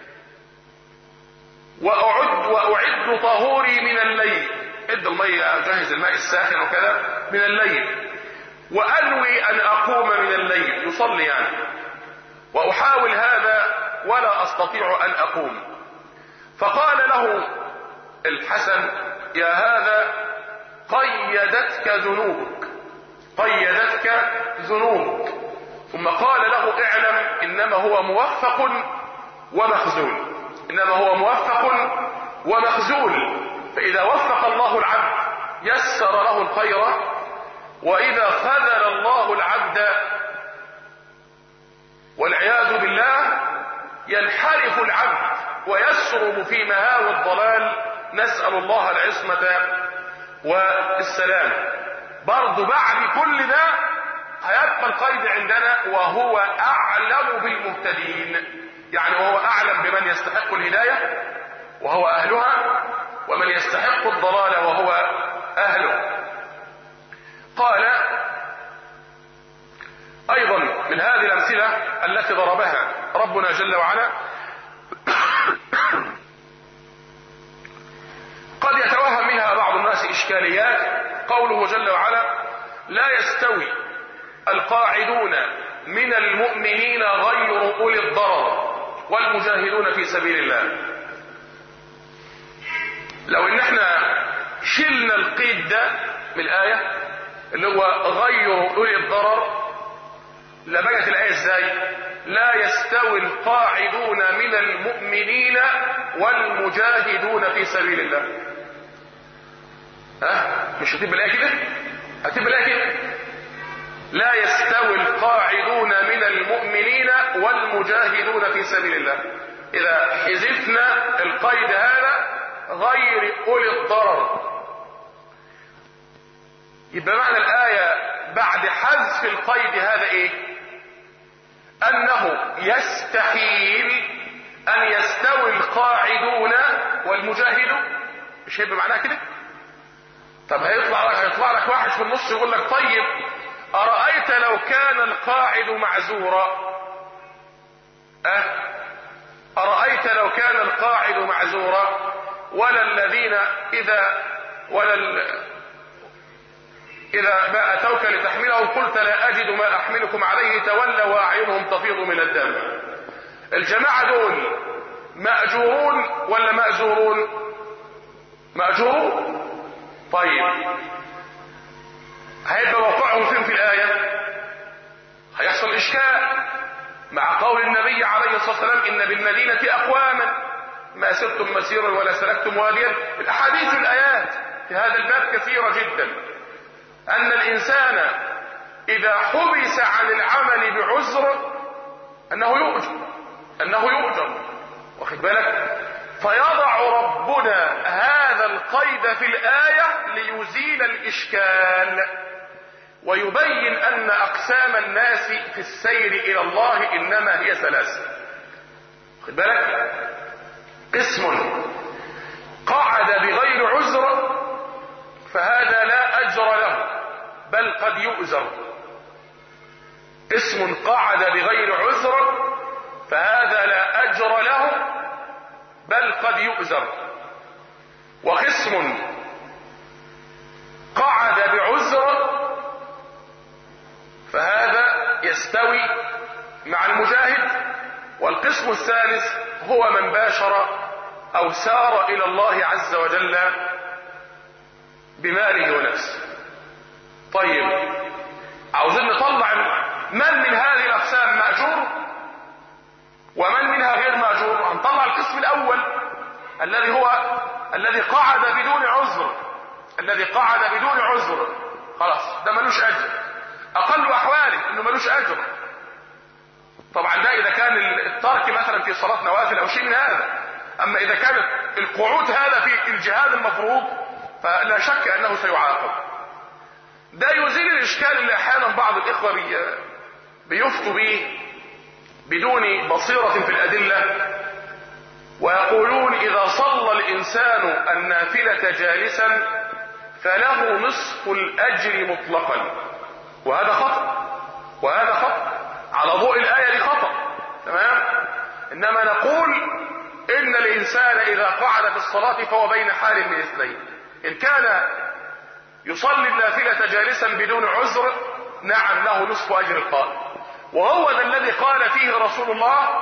وأعد طهوري من الليل، ادى المية أجهز الماء الساخن وكذا من الليل، وأنوي أن أقوم من الليل يصلي يعني، وأحاول هذا ولا أستطيع أن أقوم. فقال له الحسن يا هذا قيدتك ذنوبك. ثم قال له اعلم إنما هو موفق ومخزول. فإذا وفق الله العبد يسر له الخير، وإذا خذل الله العبد والعياذ بالله ينحرف العبد ويسرب في مهاوي الضلال، نسأل الله العصمة والسلام. برضو بعد كل ده هيبقى القيد عندنا وهو أعلم بالمهتدين، يعني وهو أعلم بمن يستحق الهداية وهو أهلها، ومن يستحق الضلال وهو أهله. قال أيضا من هذه الأمثلة التي ضربها ربنا جل وعلا قد يتوهم منها بعض الناس إشكاليات، قوله جل وعلا لا يستوي القاعدون من المؤمنين غير أولي الضرر والمجاهدون في سبيل الله. لو ان احنا شلنا القيد ده من الآية اللي هو غير أولي الضرر لبقت الآية ازاي؟ لا يستوي القاعدون من المؤمنين والمجاهدون في سبيل الله. مش هتبقى الآية كده؟ هتبقى الآية كده لا يستوي القاعدون من المؤمنين والمجاهدون في سبيل الله. إذا حذفنا القيد هذا غير أولي الضرر، يبقى معنى الآية بعد حذف القيد هذا إيه؟ أنه يستحيل أن يستوي القاعدون والمجاهدون. مش هيبقى معناها كده؟ طب هيطلع لك واحد في النص يقول لك طيب أرأيت لو كان القاعد معذورا؟ أرأيت لو كان القاعد معذورا ولا الذين إذا ما أتوك لتحملهم قلت لا أجد ما أحملكم عليه تولوا وأعينهم تفيض من الدم. الجماعة دول مأجورون ولا مأزورون؟ مأجورون. طيب هيبقى موقعهم فين في الآية؟ هيحصل إشكال مع قول النبي عليه الصلاة والسلام إن بالمدينة أقواما ما سرتم مسيرا ولا سلكتم واديا. الأحاديث الآيات في هذا الباب كثيرة جدا، أن الإنسان إذا حبس عن العمل بعذر أنه يؤجر، واخد بالك؟ فيضع ربنا هذا القيد في الآية ليزيل الإشكال ويبين أن أقسام الناس في السير إلى الله إنما هي ثلاثة. واخد بالك؟ قسم قعد بغير عذر فهذا لا أجر له بل قد يؤزر. قسم قعد بغير عذر فهذا لا أجر له بل قد يؤزر. وقسم قعد بعذر فهذا يستوي مع المجاهد. والقسم الثالث هو من باشر أو سار إلى الله عز وجل بماله ونفسه. طيب، عاوزين نطلع من هذه الأقسام مأجور ومن منها غير مأجور. هنطلع القسم الأول الذي قعد بدون عذر. الذي قعد بدون عذر خلاص ده ملوش أجر، أقل أحواله إنه ملوش أجر. طبعا ده إذا كان الترك مثلا في صلاة نوافل أو شيء من هذا. أما إذا كان القعود هذا في الجهاد المفروض فلا شك أنه سيعاقب. ده يزيل الإشكال اللي أحيانا بعض الإخوة بيفتوا به بدون بصيرة في الأدلة، ويقولون إذا صلى الإنسان النافلة جالسا فله نصف الأجر مطلقا. وهذا خطأ على ضوء الآية دي خطأ. تمام. إنما نقول إن الإنسان إذا قعد في الصلاة فهو بين حال من اثنين. إن كان يصلي النافلة جالسا بدون عذر نعم له نصف أجر القائم، وهو ذا الذي قال فيه رسول الله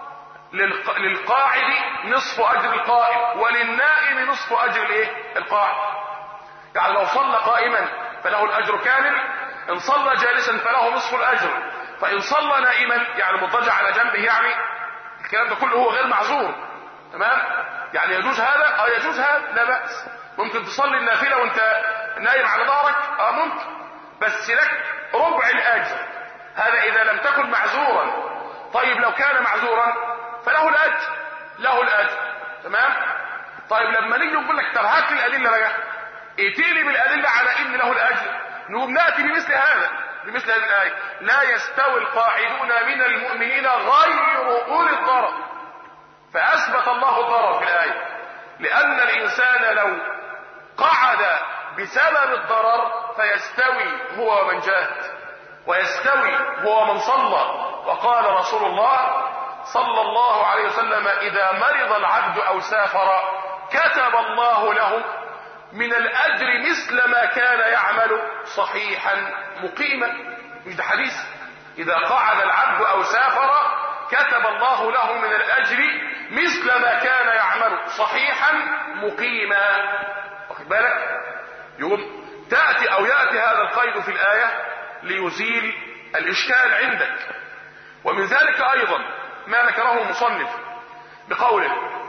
للقاعد نصف أجر القائم وللنائم نصف أجر القاعد. يعني لو صلى قائما فله الأجر كامل، إن صلى جالسا فله نصف الأجر، فإن صلى نائما يعني مضطجع على جنبه يعني الكلام ده كله هو غير معذور. تمام. يعني يجوز هذا؟ يجوز هذا لا بأس. ممكن تصلي النافلة وانت نايم على ظهرك ممكن، بس لك ربع الأجر. هذا إذا لم تكن معذورا. طيب لو كان معذورا فله الأجر. تمام. طيب لما نيجي نقول لك طب هات لي الأدلة بقى، ائتيني بالأدلة على إن له الأجر، نقوم نأتي بمثل هذه الآية: لا يستوي القاعدون من المؤمنين غير أولي الضرر. فأثبت الله الضرر في الآية، لأن الإنسان لو قعد بسبب الضرر فيستوي هو ومن جاهد، ويستوي هو ومن صلى. وقال رسول الله صلى الله عليه وسلم: إذا مرض العبد أو سافر كتب الله له من الأجر مثل ما كان يعمل صحيحا مقيما. مش ده حديث؟ إذا قعد العبد أو سافر كتب الله له من الأجر مثل ما كان يعمل صحيحا مقيما. واخد بالك؟ يقوم يأتي هذا القيد في الآية ليزيل الإشكال عندك. ومن ذلك أيضا ما ذكره المصنف بقوله: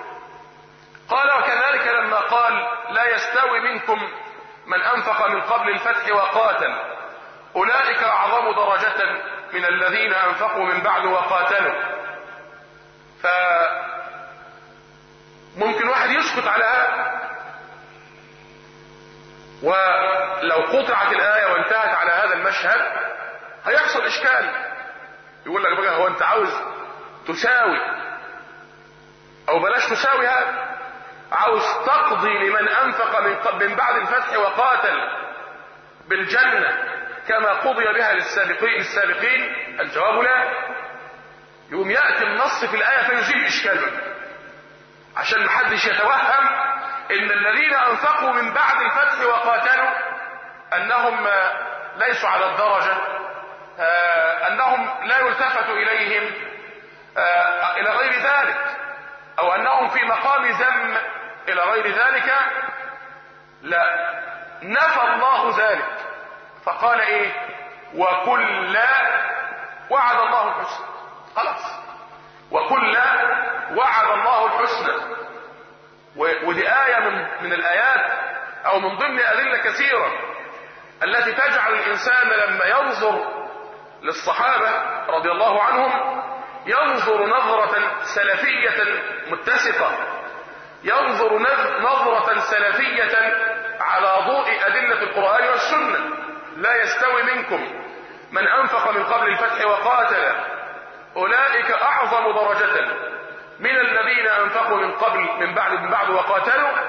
قال: وكذلك لما قال: لا يستوي منكم من أنفق من قبل الفتح وقاتل أولئك أعظم درجة من الذين أنفقوا من بعد وقاتلوا. فممكن واحد يسكت على هذا، ولو قطعت الآية وانتهت على هذا المشهد هيحصل إشكال. يقول لك بقى هو أنت عاوز تساوي، أو بلاش تساوي، هذا عاوز تقضي لمن أنفق من بعد الفتح وقاتل بالجنة كما قضي بها للسابقين؟ الجواب لا. يقوم يأتي النص في الآية فيزيل الإشكال، عشان محدش يتوهم إن الذين أنفقوا من بعد الفتح وقاتلوا أنهم ليسوا على الدرجة، أنهم لا يلتفت إليهم إلى غير ذلك، أو أنهم في مقام ذم إلى غير ذلك. لا، نفى الله ذلك فقال إيه؟ وكلا وعد الله الحسنى. خلاص، وكلا وعد الله الحسنى. ودي آية من الآيات أو من ضمن أدلة كثيرة التي تجعل الإنسان لما ينظر للصحابة رضي الله عنهم ينظر نظرة سلفية متسقة، ينظر نظرة سلفية على ضوء أدلة القرآن والسنة. لا يستوي منكم من أنفق من قبل الفتح وقاتل أولئك أعظم درجة من الذين أنفقوا من بعد وقاتلوا.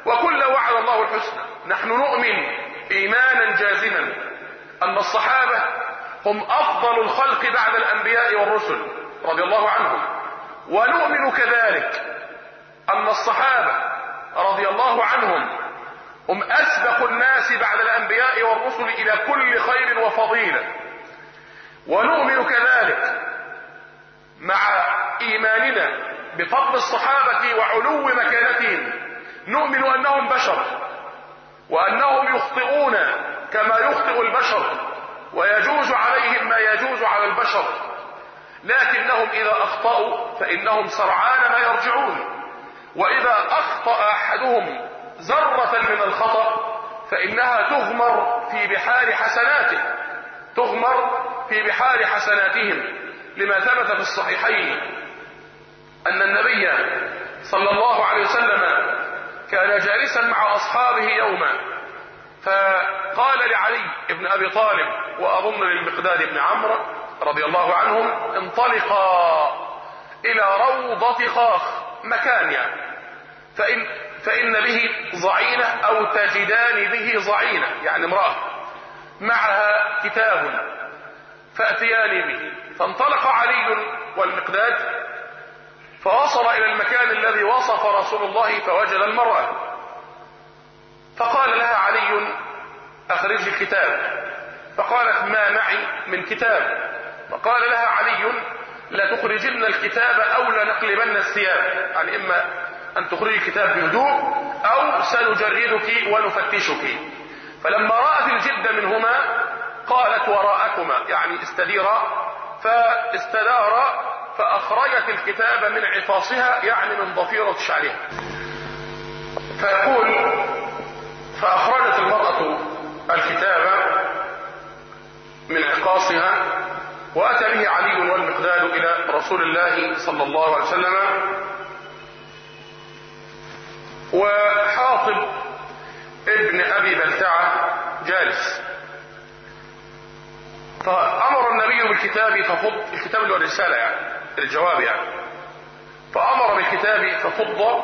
وكل وعد الله الحسنى. نحن نؤمن إيمانا جازما أن الصحابة هم أفضل الخلق بعد الأنبياء والرسل رضي الله عنهم، ونؤمن كذلك أن الصحابة رضي الله عنهم هم أسبق الناس بعد الأنبياء والرسل إلى كل خير وفضيلة. ونؤمن كذلك مع إيماننا بفضل الصحابة وعلو مكانتهم نؤمن أنهم بشر، وأنهم يخطئون كما يخطئ البشر، ويجوز عليهم ما يجوز على البشر، لكنهم إذا أخطأوا فإنهم سرعان ما يرجعون. وإذا أخطأ أحدهم ذرة من الخطأ فإنها تغمر في بحار حسناته، تغمر في بحار حسناتهم، لما ثبت في الصحيحين أن النبي صلى الله عليه وسلم كان جالسا مع أصحابه يوما، فقال لعلي بن أبي طالب وأظن للمقداد بن عمرو رضي الله عنهم: انطلقا إلى روضة خاخ، مكان يعني، فإن به ضعينة أو تجدان به ضعينة، يعني امرأة معها كتاب فأتيان به. فانطلق علي والمقداد فوصل إلى المكان الذي وصف رسول الله فوجد المرأة، فقال لها علي: أخرج الكتاب. فقالت: ما معي من كتاب. فقال لها علي: لا تخرجن الكتاب أو لنقلبن الثياب، يعني إما أن تخرجي الكتاب بهدوء أو سنجردك ونفتشك. فلما رأت الجد منهما قالت: وراءكما، يعني استديرا. فاستدار فأخرجت الكتاب من عفاصها، يعني من ضفيرة شعرها. فيقول: فأخرجت المرأة الكتاب من عقاصها وأتى به علي والمقداد إلى رسول الله صلى الله عليه وسلم، وحاطب ابن أبي بلتعة جالس. فأمر النبي بالكتاب ففض، الكتاب اللي هو الرسالة يعني الجواب يعني، فأمر بالكتاب ففض،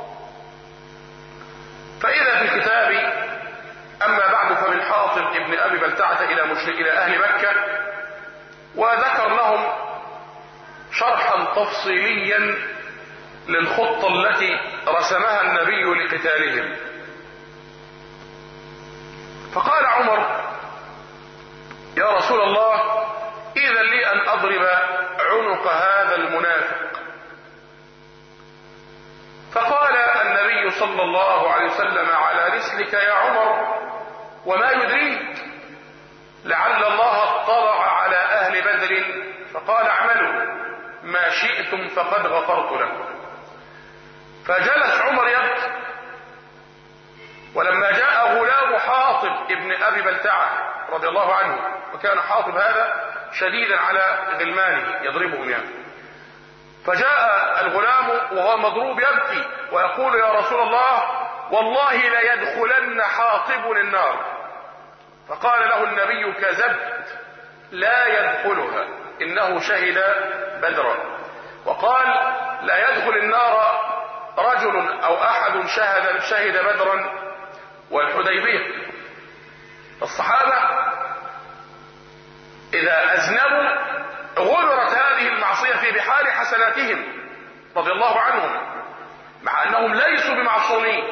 فإذا في الكتاب: أما بعد فمن حاطب ابن أبي بلتعة إلى أهل مكة، وذكر لهم شرحا تفصيليا للخطة التي رسمها النبي لقتالهم. فقال عمر: يا رسول الله، إذن لي أن أضرب عنق هذا المنافق. فقال النبي صلى الله عليه وسلم: على رسلك يا عمر، وما يدريك لعل الله اطلع على أهل بدر فقال: اعملوا ما شئتم فقد غفرت لكم. فجلس عمر يبكي. ولما جاء غلام حاطب ابن أبي بلتعة رضي الله عنه، وكان حاطب هذا شديدا على غلمانه يضربهم يعني، فجاء الغلام وهو مضروب يبكي ويقول: يا رسول الله، والله لا يدخلن حاطب النار. فقال له النبي: كذبت، لا يدخلها، إنه شهد بدرا. وقال: لا يدخل النار رجل أو أحد شهد بدرا والحديبية. الصحابة إذا أذنبوا غمرت هذه المعصية في بحار حسناتهم رضي الله عنهم، مع أنهم ليسوا بمعصومين.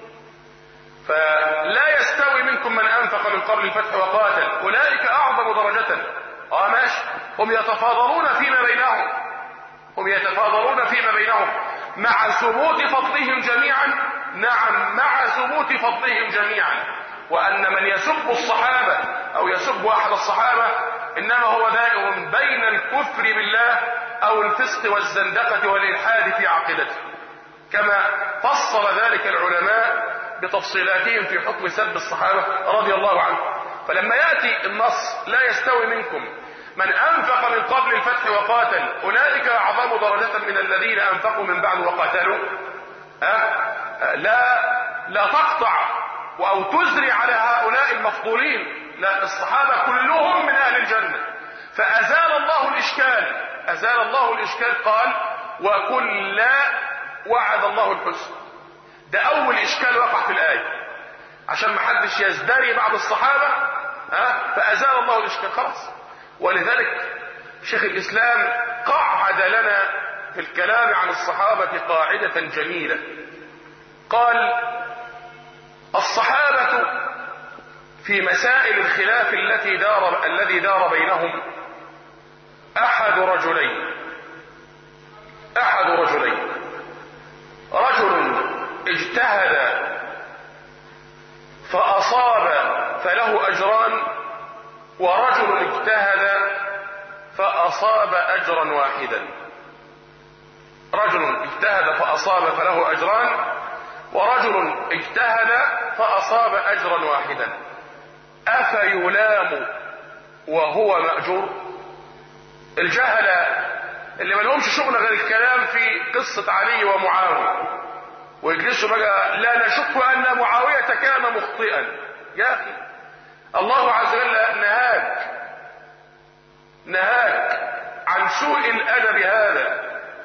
فلا يستوي منكم من أنفق من قبل الفتح وقاتل، أولئك أعظم درجة. ماشي، هم يتفاضلون فيما بينهم، هم يتفاضلون فيما بينهم مع ثبوت فضلهم جميعا. نعم، مع ثبوت فضلهم جميعا. وأن من يسب الصحابة أو يسب أحد الصحابة إنما هو دائر بين الكفر بالله أو الفسق والزندقة والإلحاد في عقيدته، كما فصل ذلك العلماء بتفصيلاتهم في حكم سب الصحابة رضي الله عنهم. فلما يأتي النص: لا يستوي منكم من أنفق من قبل الفتح وقاتل، أولئك أعظم درجة من الذين أنفقوا من بعد وقاتلوا، لا تقطع أو تزري على هؤلاء المفضولين، لا، الصحابة كلهم من أهل الجنة. فأزال الله الإشكال، أزال الله الإشكال. قال: وكلا وعد الله الحسنى. ده اول اشكال وقع في الايه، عشان ما حدش يزدري بعض الصحابه فازال الله الاشكال خلاص. ولذلك شيخ الاسلام قعد لنا في الكلام عن الصحابه قاعده جميله، قال: الصحابه في مسائل الخلاف الذي دار بينهم احد رجلين، رجل اجتهد فأصاب فله أجران، ورجل اجتهد فأصاب أجرا واحدا. رجل اجتهد فأصاب فله أجران، ورجل اجتهد فأصاب أجرا واحدا. أفيلام وهو مأجور؟ الجهلة اللي ما لهمش شغل غير الكلام في قصة علي ومعاوية، ويجلسوا بقى: لا نشك أن معاوية كان مخطئا. يا أخي، الله عز وجل نهاك عن سوء الأدب هذا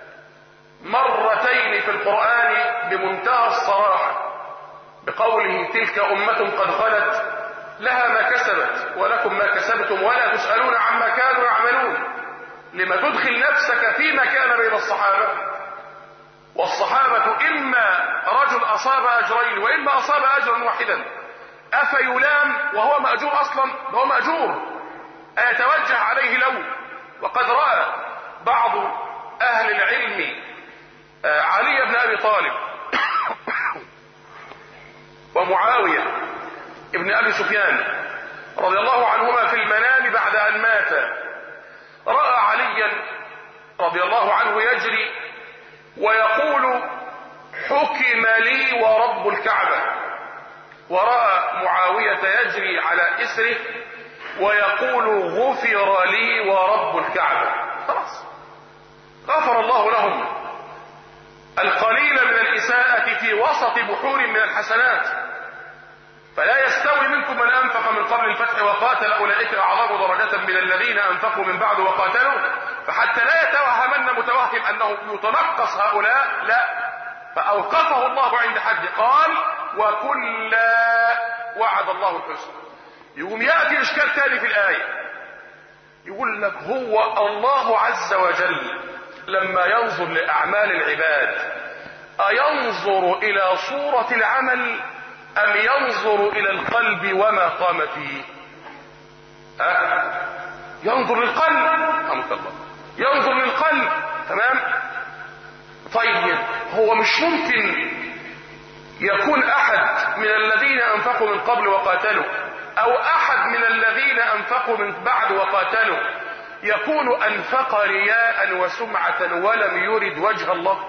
مرتين في القرآن بمنتهى الصراحة، بقوله: تلك أمة قد خلت لها ما كسبت ولكم ما كسبتم ولا تسألون عما كانوا يعملون. لما تدخل نفسك فيما كان بين الصحابة، والصحابة إما رجل أصاب أجرين وإما أصاب أجرا واحدا. أفيلام وهو مأجور؟ أصلا هو مأجور، أيتوجه عليه لوم؟ وقد رأى بعض أهل العلم علي بن أبي طالب ومعاوية ابن أبي سفيان رضي الله عنهما في المنام بعد أن مات. رأى عليا رضي الله عنه يجري ويقول: حكم لي ورب الكعبة. ورأى معاوية يجري على إسره ويقول: غفر لي ورب الكعبة. خلاص، غفر الله لهم القليل من الإساءة في وسط بحور من الحسنات. فلا يستوي منكم من أنفق من قبل الفتح وقاتل، أولئك أعظم درجة من الذين أنفقوا من بعد وقاتلوا. فحتى لا يتوهمن متوهم أنه يتنقص هؤلاء، لا، فأوقفه الله عند حد، قال: وكلا وعد الله الحسنى. يقوم يأتي إشكال تاني في الآية، يقول لك: هو الله عز وجل لما ينظر لأعمال العباد أينظر إلى صورة العمل أم ينظر إلى القلب وما قام فيه؟ ينظر للقلب، رحمك الله، ينظر للقلب. تمام؟ طيب، هو مش ممكن يكون أحد من الذين أنفقوا من قبل وقاتلوا أو أحد من الذين أنفقوا من بعد وقاتلوا يكون أنفق رياء وسمعة ولم يرد وجه الله؟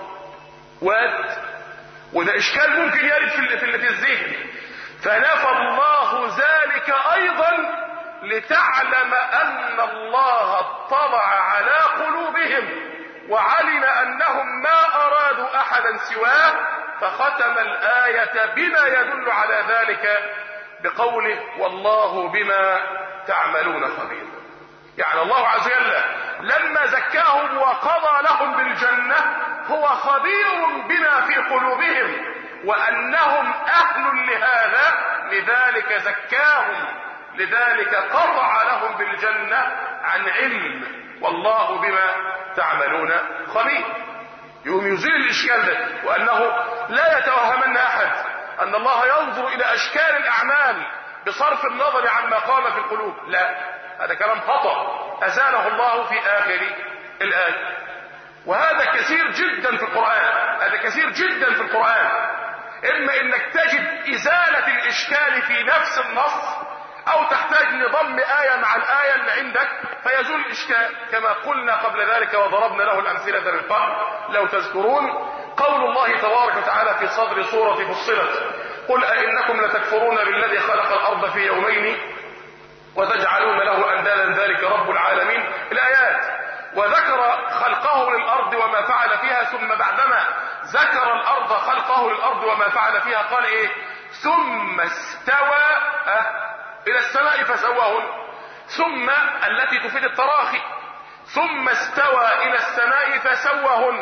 وده إشكال ممكن يرد في الذهن. فنفى الله ذلك أيضا لتعلم أن الله اطلع على قلوبهم وعلم أنهم ما أرادوا أحدا سواه، فختم الآية بما يدل على ذلك بقوله: والله بما تعملون خبير. يعني الله عز وجل لما زكاهم وقضى لهم بالجنة هو خبير بما في قلوبهم وأنهم أهل لهذا، لذلك زكاهم، لذلك قطع لهم بالجنة عن علم، والله بما تعملون خبير. يقوم يزيل الإشكال ده، وأنه لا يتوهمن أحد أن الله ينظر إلى أشكال الأعمال بصرف النظر عما قام في القلوب، لا، هذا كلام خطأ أزاله الله في آخر الآية. وهذا كثير جدا في القرآن، هذا كثير جدا في القرآن. إما إنك تجد إزالة الإشكال في نفس النص، أو تحتاج لضم آية مع الآية اللي عندك فيزول الإشكال، كما قلنا قبل ذلك وضربنا له الأمثلة من قبل لو تذكرون. قول الله تبارك وتعالى في صدر سورة فصلت: قل أئنكم لتكفرون بالذي خلق الأرض في يومين وتجعلون له أندادا ذلك رب العالمين، الآيات. وذكر خلقه للأرض وما فعل فيها، ثم بعدما ذكر الأرض خلقه للأرض وما فعل فيها قال إيه؟ ثم استوى إلى السماء فسواهن. ثم التي تفيد التراخي، ثم استوى إلى السماء فسواهن.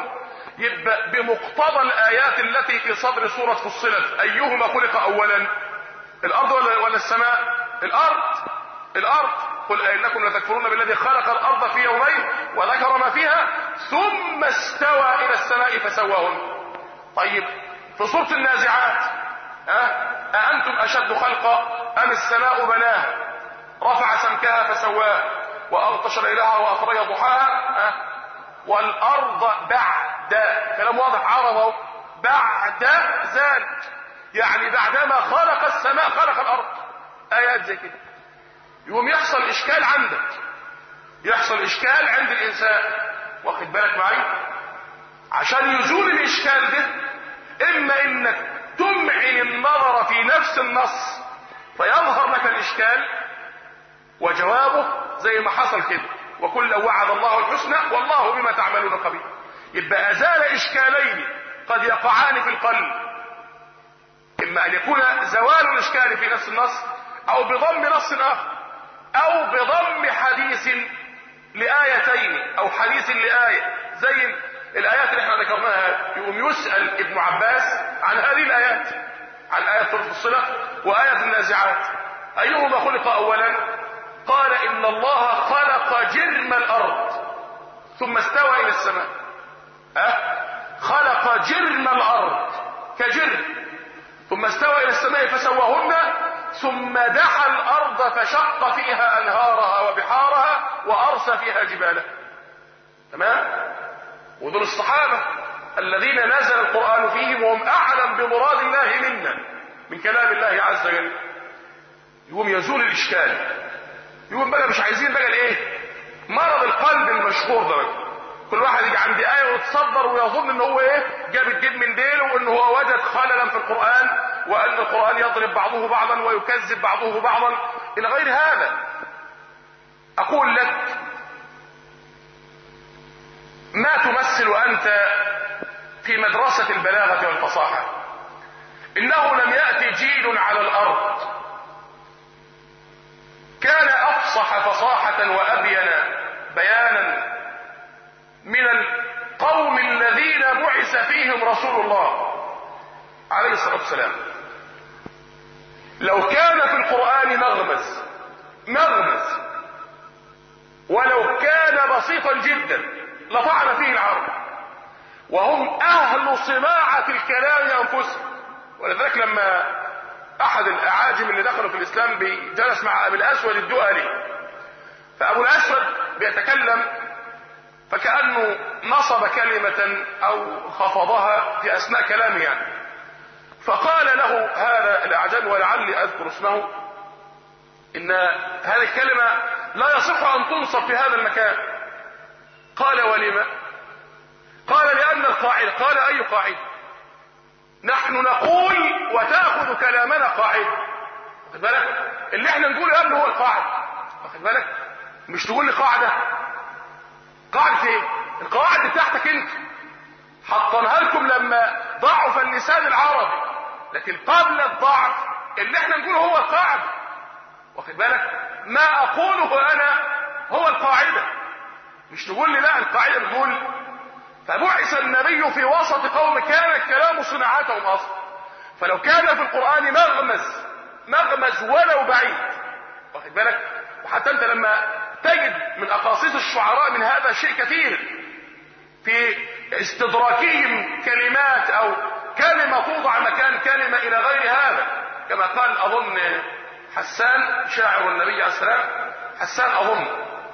يبقى بمقتضى الآيات التي في صدر سورة فصلت أيهما خلق أولا، الأرض ولا السماء؟ الأرض. قل أئنكم لتكفرون بالذي خلق الأرض في يومين وذكر ما فيها ثم استوى إلى السماء فسواهن. طيب في سورة النازعات أأنتم أشد خلقا أم السماء بناها رفع سمكها فسواها وأغطش ليلها وأخرج ضحاها والأرض بعد، كلام واضح عرضه، بعد ذلك يعني بعدما خلق السماء خلق الأرض. آيات زي كده يقوم يحصل إشكال عندك، يحصل إشكال عند الإنسان، واخد بالك معي؟ عشان يزول الإشكال ده إما إنك تمعن النظر في نفس النص فيظهر لك الإشكال وجوابه زي ما حصل كده، وكلا وعد الله الحسنى والله بما تعملون خبير. يبقى أزال إشكالين قد يقعان في القلب، إما أن يكون زوال الإشكال في نفس النص أو بضم نص آخر أو بضم حديث لآيتين أو حديث لآية زي الآيات اللي احنا ذكرناها. يقوم يسأل ابن عباس عن هذه الآيات، عن آيات سورة الصلة وآية النازعات، أيهما خلق أولا؟ قال إن الله خلق جرم الأرض ثم استوى إلى السماء. خلق جرم الأرض كجرم ثم استوى إلى السماء فسواهن ثم دحى الأرض فشق فيها أنهارها وبحارها وأرسى فيها جبالها. تمام؟ ودول الصحابة الذين نزل القرآن فيهم وهم أعلم بمراد الله منا من كلام الله عز وجل. يقوم يزول الإشكال، يقوم بقى مش عايزين بقى الايه؟ مرض القلب المشهور ده بقى. كل واحد يجي عند آية ويتصدر ويظن ان هو ايه؟ جاب الدين من ديله وان هو وجد خللا في القرآن وان القرآن يضرب بعضه بعضا ويكذب بعضه بعضا الى غير هذا. اقول لك ما تمثل انت في مدرسة البلاغة والفصاحة. انه لم يأتي جيل على الارض كان افصح فصاحة وابين بيانا من القوم الذين بعث فيهم رسول الله عليه الصلاة والسلام. لو كان في القرآن مغمز ولو كان بسيطا جدا لطعن فيه العرب، وهم اهل صناعة الكلام انفسهم. ولذلك لما احد الاعاجم اللي دخلوا في الاسلام جلس مع ابي الاسود الدؤلي، فابو الاسود بيتكلم فكأنه نصب كلمة او خفضها في اثناء كلامه يعني، فقال له هذا الاعجم ولعلي اذكر اسمه ان هذه الكلمة لا يصح ان تنصب في هذا المكان. قال ولما؟ قال لان القاعدة. قال اي قاعدة؟ نحن نقول وتأخذ كلامنا قاعدة. واخد بالك؟ اللي احنا نقوله قبل هو القاعدة. واخد بالك؟ مش تقول لي قاعدة ايه؟ القواعد بتاعتك انت حطناها لكم لما ضعف اللسان العربي، لكن قبل الضعف اللي احنا نقوله هو القاعدة. واخد بالك؟ ما اقوله انا هو القاعدة، مش تقول لي لا القاعدة بتقول. فبعث النبي في وسط قوم كان الكلام صناعتهم اصلا، فلو كان في القرآن مغمز ولو بعيد. واخد بالك؟ وحتى انت لما تجد من اقاصيص الشعراء من هذا الشيء كثير في استدراكهم كلمات او كلمة توضع مكان كلمة الى غير هذا، كما قال اظن حسان شاعر النبي عليه السلام، حسان اظن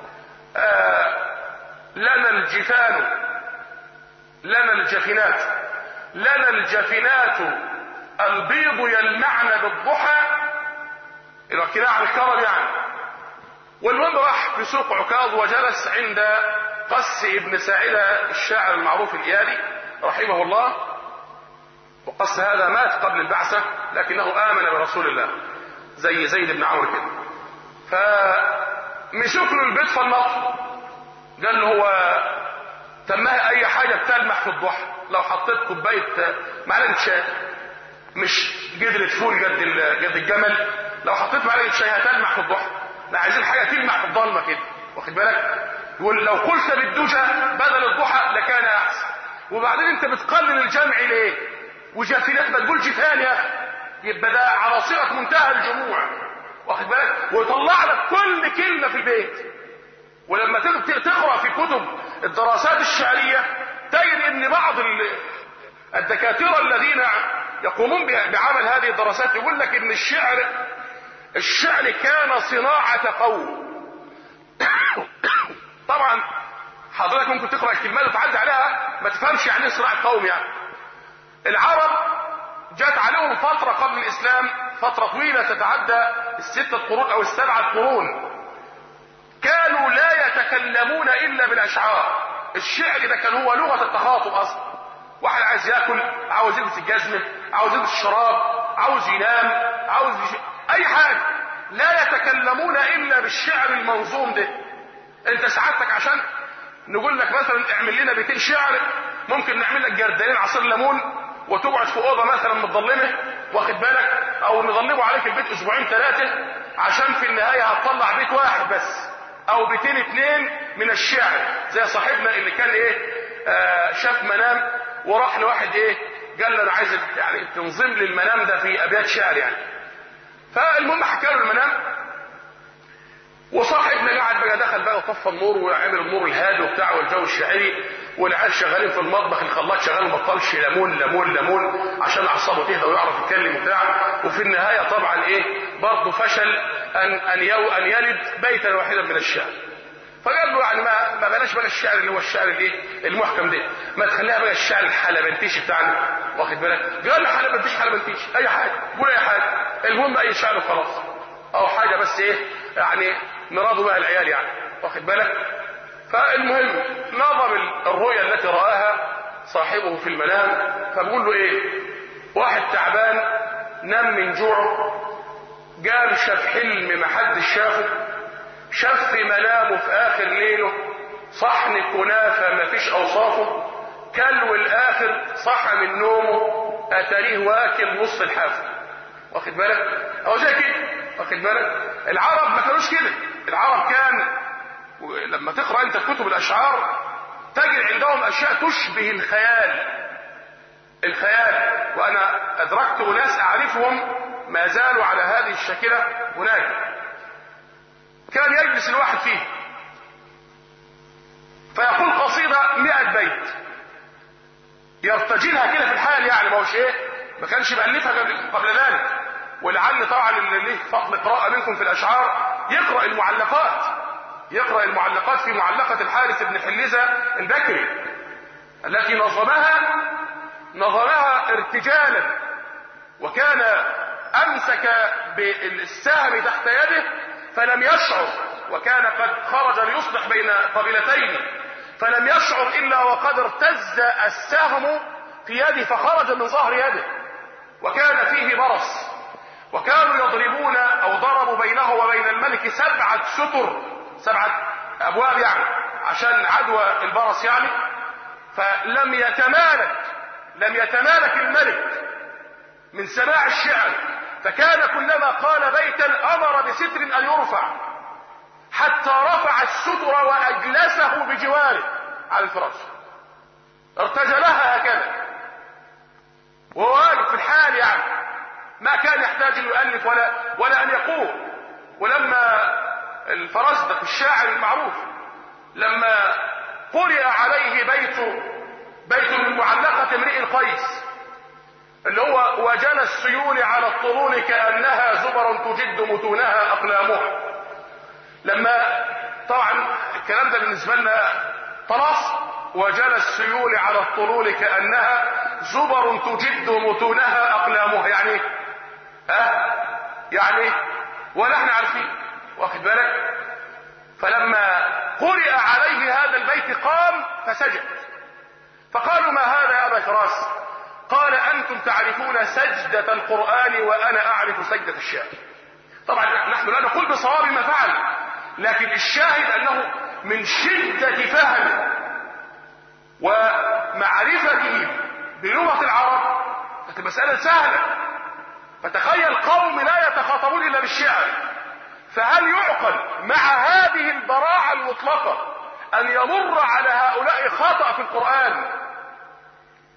لنا الجفنات البيض يلمعن بالضحى الى كناع الكرم يعني. والمهم راح في سوق عكاظ وجلس عند قس ابن ساعدة الشاعر المعروف الإيالي رحمه الله، وقس هذا مات قبل البعثة لكنه آمن برسول الله زي زيد بن عمرو كده. فمسك له البيت فالنطر، قال له هو تمها اي حاجة بتلمح في الضحى، لو حطيت كوباية معلقة شاي مش قدرة فول قد الجمل، لو حطيت معلقة شاي هتلمح في الضحى، لا عايزين حاجة تلمح في الضلمة كده. واخد بالك؟ يقول لو قلت بالدجى بدل الضحى لكان احسن، وبعدين انت بتقلل الجمع ليه؟ وجافلات ما تقولش ثاني يا اخي، يبقى ده على صيغه منتهى الجموع، واخد بالك؟ ويطلع لك كل كلمه في البيت. ولما تقرا في كتب الدراسات الشعريه تجد ان بعض الدكاتره الذين يقومون بعمل هذه الدراسات يقول لك ان الشعر كان صناعه قوم. طبعا حضرتك ممكن تقرا الكلمات وتعدي عليها ما تفهمش يعني ايه صناعه قوم. يعني العرب جات عليهم فتره قبل الاسلام، فتره طويله تتعدى الستة قرون او السبعة قرون، كانوا لا يتكلمون الا بالاشعار. الشعر ده كان هو لغه التخاطب اصلا. واحد عايز ياكل، عاوز يلبس الجزمه، عاوز يلبس الشراب، عاوز ينام، اي حاجه، لا يتكلمون الا بالشعر المنظوم ده. انت سعادتك عشان نقول لك مثلا اعمل لنا بيتين شعر، ممكن نعمل لك جردلين عصير ليمون وتقعد في اوضه مثلا متظلمه، واخد بالك؟ او نظلموا عليك البيت اسبوعين ثلاثه، عشان في النهايه هتطلع بيت واحد بس او بيتين اتنين من الشعر. زي صاحبنا اللي كان شاف منام وراح لواحد قال له انا عايز يعني تنظم لي المنام ده في ابيات شعر يعني. فالمهم حكى له المنام، وصاحبنا قاعد بقى دخل بقى وطفى النور وعمل النور الهادي وبتاع والجو الشاعري، والعيال شغالين في المطبخ، الخلاط شغال ما بطلش ليمون ليمون ليمون عشان اعصابه تهدى ويعرف يتكلم وبتاع. وفي النهايه طبعا برضه فشل ان يلد بيتا واحدا من الشعر. فقال له يعني ما بلاش بقى الشعر اللي هو الشعر المحكم ده، ما تخليها بقى الشعر الحلبنتيشي بتاعنا، واخد بالك؟ قال له حلبنتيشي اي حاجه، قول اي حاجه، المهم اي شعر وخلاص، او حاجه بس يعني نراضوا بقى العيال يعني، واخد بالك؟ فالمهم نظر الرؤيا التي رآها صاحبه في المنام، فبقول له واحد تعبان نام من جوعه، قال شاف حلم ما حدش شافه، شاف في منامه في اخر ليله صحن كنافه ما فيش اوصافه، كل والاخر صحى من نومه اتاريه واكل نص الحافه، واخد بالك؟ او زي كده، واخد بالك؟ العرب ما كانوش كده. العرب كان لما تقرا انت كتب الاشعار تجد عندهم اشياء تشبه الخيال. وانا ادركت ناس اعرفهم ما زالوا على هذه الشاكله هناك. كان يجلس الواحد فيه فيقول قصيده 100 بيت يرتجلها كده في الحال، يعني ما هوش ما كانش مؤلفها قبل ذلك. ولعل طبعا اللي ليه فضل قراءه منكم في الاشعار يقرا المعلقات في معلقه الحارث بن حليزه البكري التي نظمها ارتجالا، وكان امسك بالسهم تحت يده فلم يشعر، وكان قد خرج ليصلح بين قبيلتين فلم يشعر الا وقد ارتز السهم في يده فخرج من ظهر يده، وكان فيه برص، وكانوا يضربون او ضربوا بينه وبين الملك 7 ستر، 7 ابواب يعني عشان عدوى البرص يعني. فلم يتمالك الملك من سماع الشعر، فكان كلما قال بيتا امر بستر ان يرفع، حتى رفع الستر واجلسه بجواره على الفراش، ارتجلها هكذا وهو واقف في الحال يعني، ما كان يحتاج ان يؤلف ولا ان يقوم. ولما الفرزدق الشاعر المعروف لما قرئ عليه بيت من معلقة امرئ القيس اللي هو وجل السيول على الطلول كأنها زبر تجد متونها أقلامها، لما طبعا الكلام ده بالنسبة لنا طلاس، وجل السيول على الطلول كأنها زبر تجد متونها أقلامها، يعني يعني ولا احنا عارفين، واخد بالك؟ فلما قرئ عليه هذا البيت قام فسجد، فقالوا ما هذا يا أبا فراس؟ قال أنتم تعرفون سجدة القرآن وأنا أعرف سجدة الشعر. طبعا نحن لا نقول بصواب ما فعل، لكن الشاهد أنه من شدة فهمه ومعرفته بلغة العرب كانت مسألة سهلة. فتخيل قوم لا يتخاطبون إلا بالشعر، فهل يعقل مع هذه البراعة المطلقة أن يمر على هؤلاء خطأ في القرآن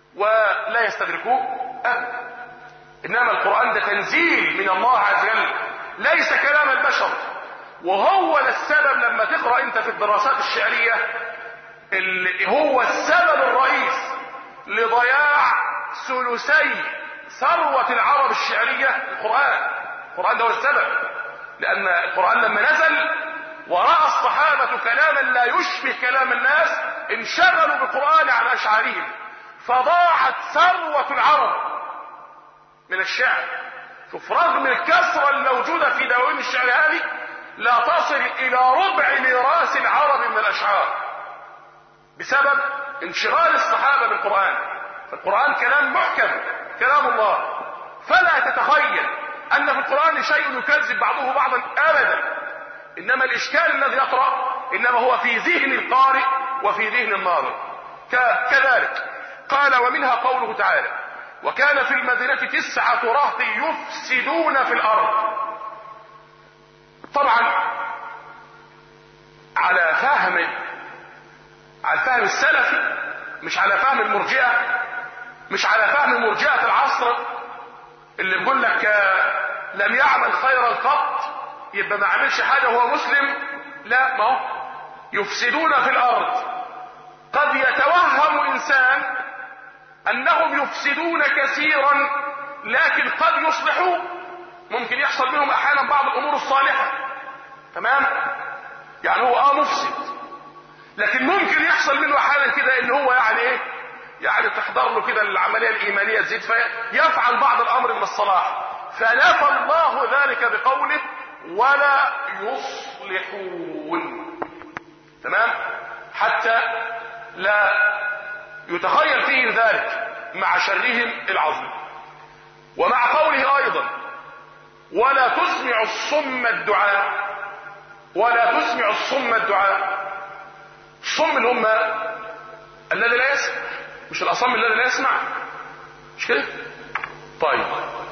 ولا يستدركوه أبدا. إنما القرآن ده تنزيل من الله عز وجل، ليس كلام البشر. وهو السبب لما تقرأ انت في الدراسات الشعرية اللي هو السبب الرئيس لضياع ثلثي ثروة العرب الشعرية القرآن ده هو السبب. لأن القرآن لما نزل ورأى الصحابة كلاما لا يشبه كلام الناس انشغلوا بالقرآن عن أشعارهم، فضاعت ثروة العرب من الشعر. شوف، رغم الكثرة الموجودة في دواوين الشعر هذه لا تصل إلى ربع ميراث العرب من الأشعار بسبب انشغال الصحابة بالقرآن. فالقرآن كلام محكم، كلام الله، فلا تتخيل أن في القرآن شيء يكذب بعضه بعضا أبدا. إنما الإشكال الذي يقرأ إنما هو في ذهن القارئ وفي ذهن الناظر. كذلك قال: ومنها قوله تعالى: وكان في المدينة 9 رهط يفسدون في الأرض. طبعا على فهم السلفي، مش على فهم المرجئة، مش على فهم مرجئة العصر اللي بيقول لك لم يعمل خيرا قط يبقى ما عملش حاجة وهو مسلم. لا، ما هو يفسدون في الأرض. قد يتوهم إنسان أنهم يفسدون كثيرا لكن قد يصلحوا، ممكن يحصل منهم أحيانا بعض الأمور الصالحة، تمام؟ يعني هو مفسد، لكن ممكن يحصل منه أحيانا كده إن هو يعني إيه، يعني تحضر له كده العملية الإيمانية تزيد فيفعل بعض الأمر من الصلاح، فنفى الله ذلك بقوله: ولا يصلحون. تمام؟ حتى لا يتخيل فيهم ذلك مع شرهم العظيم. ومع قوله أيضا: ولا تسمع الصم الدعاء. ولا تسمع الصم الدعاء. الصم اللي هم الذي لا يسمع، مش الأصم الذي لا يسمع، مش كده؟ طيب،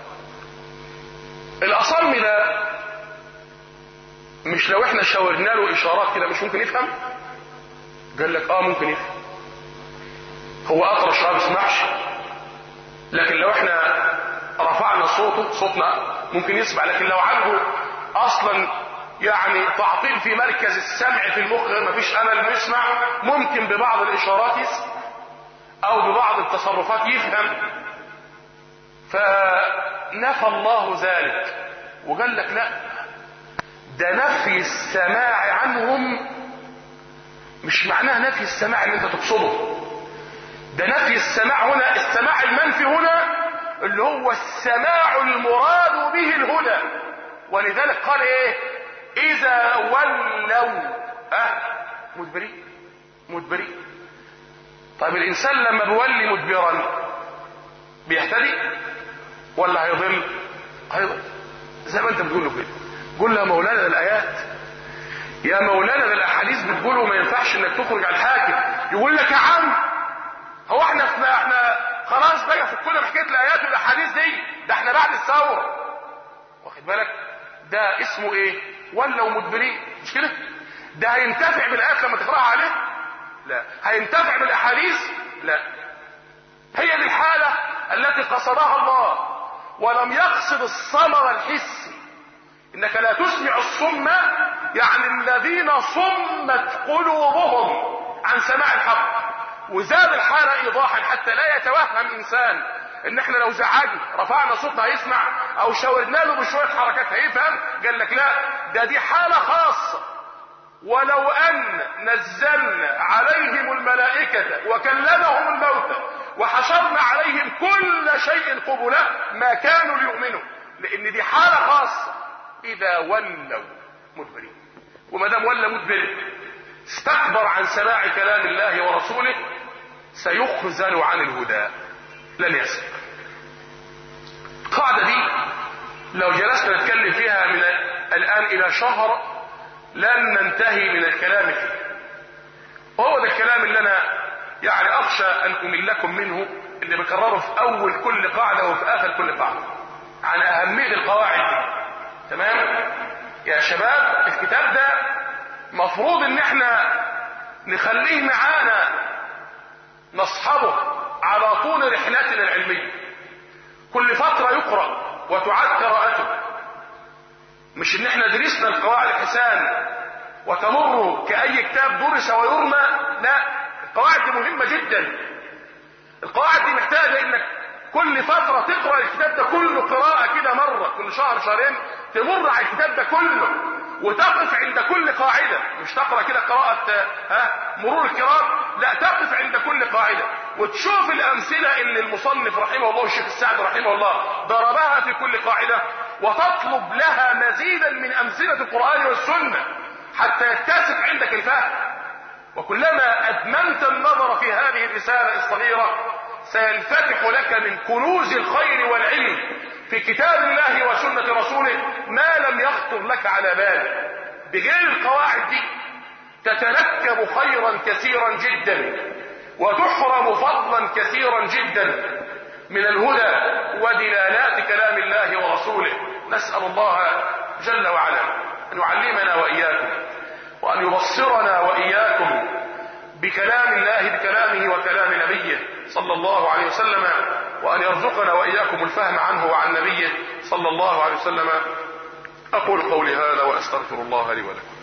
الأصم ده مش لو احنا شاورنا له إشارات كده مش ممكن يفهم؟ قال لك ممكن يفهم، هو أطرش ما بيسمعش، لكن لو احنا رفعنا صوتنا ممكن يسمع. لكن لو عنده اصلا يعني تعطيل في مركز السمع في المخ، مفيش امل انه يسمع، ممكن ببعض الاشارات يسمع او ببعض التصرفات يفهم. فنفى الله ذلك وقال لك لا، ده نفي السماع عنهم مش معناه نفي السماع اللي انت تقصده. ده نفي السماع هنا، السماع المنفي هنا اللي هو السماع المراد به الهدى. ولذلك قال ايه؟ اذا ولوا مدبرين. طيب الانسان لما بيولي مدبرا بيهتدي ولا هيضل؟ زي ما انت بتقول له كده، قول له يا مولانا ده الايات، يا مولانا ده الاحاديث بتقوله ما ينفعش انك تخرج على الحاكم. يقول لك يا عم هو احنا خلاص بقى فكنا بحكايه الايات والاحاديث دي، ده احنا بعد الثوره، واخد بالك؟ ده اسمه ايه؟ ولوا مدبرين، مش كده؟ ده هينتفع بالايات لما تقراها عليه؟ لا. هينتفع بالاحاديث؟ لا. هي دي الحاله التي قصدها الله، ولم يقصد الثمر الحسي. انك لا تسمع الصم، يعني الذين صمت قلوبهم عن سماع الحق. وزاد الحالة ايضاحا حتى لا يتوهم انسان ان احنا لو زعجنا رفعنا صوتنا هيسمع، او شاورنا له بشوية حركات هيفهم. قال لك لا، دي حالة خاصة. ولو ان نزلنا عليهم الملائكة وكلمهم الموتى وحشرنا عليهم كل شيء قبلا ما كانوا ليؤمنوا، لان دي حالة خاصة. اذا ولوا مدبرين، وما دام ولى مدبر استكبر عن سماع كلام الله ورسوله سيخذل عن الهدى، لن يسمع. القاعدة دي لو جلسنا نتكلم فيها من الآن إلى شهر لن ننتهي من الكلام فيه. وهو ده الكلام اللي أنا يعني أخشى أن أملكم منه، اللي بكرره في أول كل قاعدة وفي آخر كل قاعدة، عن أهمية القواعد دي. تمام يا شباب؟ الكتاب ده مفروض ان احنا نخليه معانا، نصحبه، على طول رحلتنا العلمية، كل فترة يقرأ وتعاد قراءته، مش ان احنا درسنا القواعد الحسان وتمر كأي كتاب درس ويرمى، لا، القواعد دي مهمة جدا. القواعد دي محتاجة انك كل فترة تقرأ الكتاب ده كله قراءة كده مرة، كل شهر شهرين تمر على الكتاب ده كله وتقف عند كل قاعدة، مش تقرأ كده قراءة مرور الكرام، لا، تقف عند كل قاعدة وتشوف الأمثلة اللي المصنف رحمه الله الشيخ السعدي رحمه الله ضربها في كل قاعدة، وتطلب لها مزيدا من أمثلة القرآن والسنة حتى يتسع عندك الفهم. وكلما أدمنت النظر في هذه الرسالة الصغيرة سينفتح لك من كنوز الخير والعلم في كتاب الله وسنة رسوله ما لم يخطر لك على بال. بغير القواعد دي تتركب خيرا كثيرا جدا وتحرم فضلا كثيرا جدا من الهدى ودلالات كلام الله ورسوله. نسأل الله جل وعلا أن يعلمنا وإياكم وأن يبصرنا وإياكم بكلام الله بكلامه وكلام نبيه صلى الله عليه وسلم، وأن يرزقنا وإياكم الفهم عنه وعن نبيه صلى الله عليه وسلم. أقول قولي هذا وأستغفر الله لي ولكم.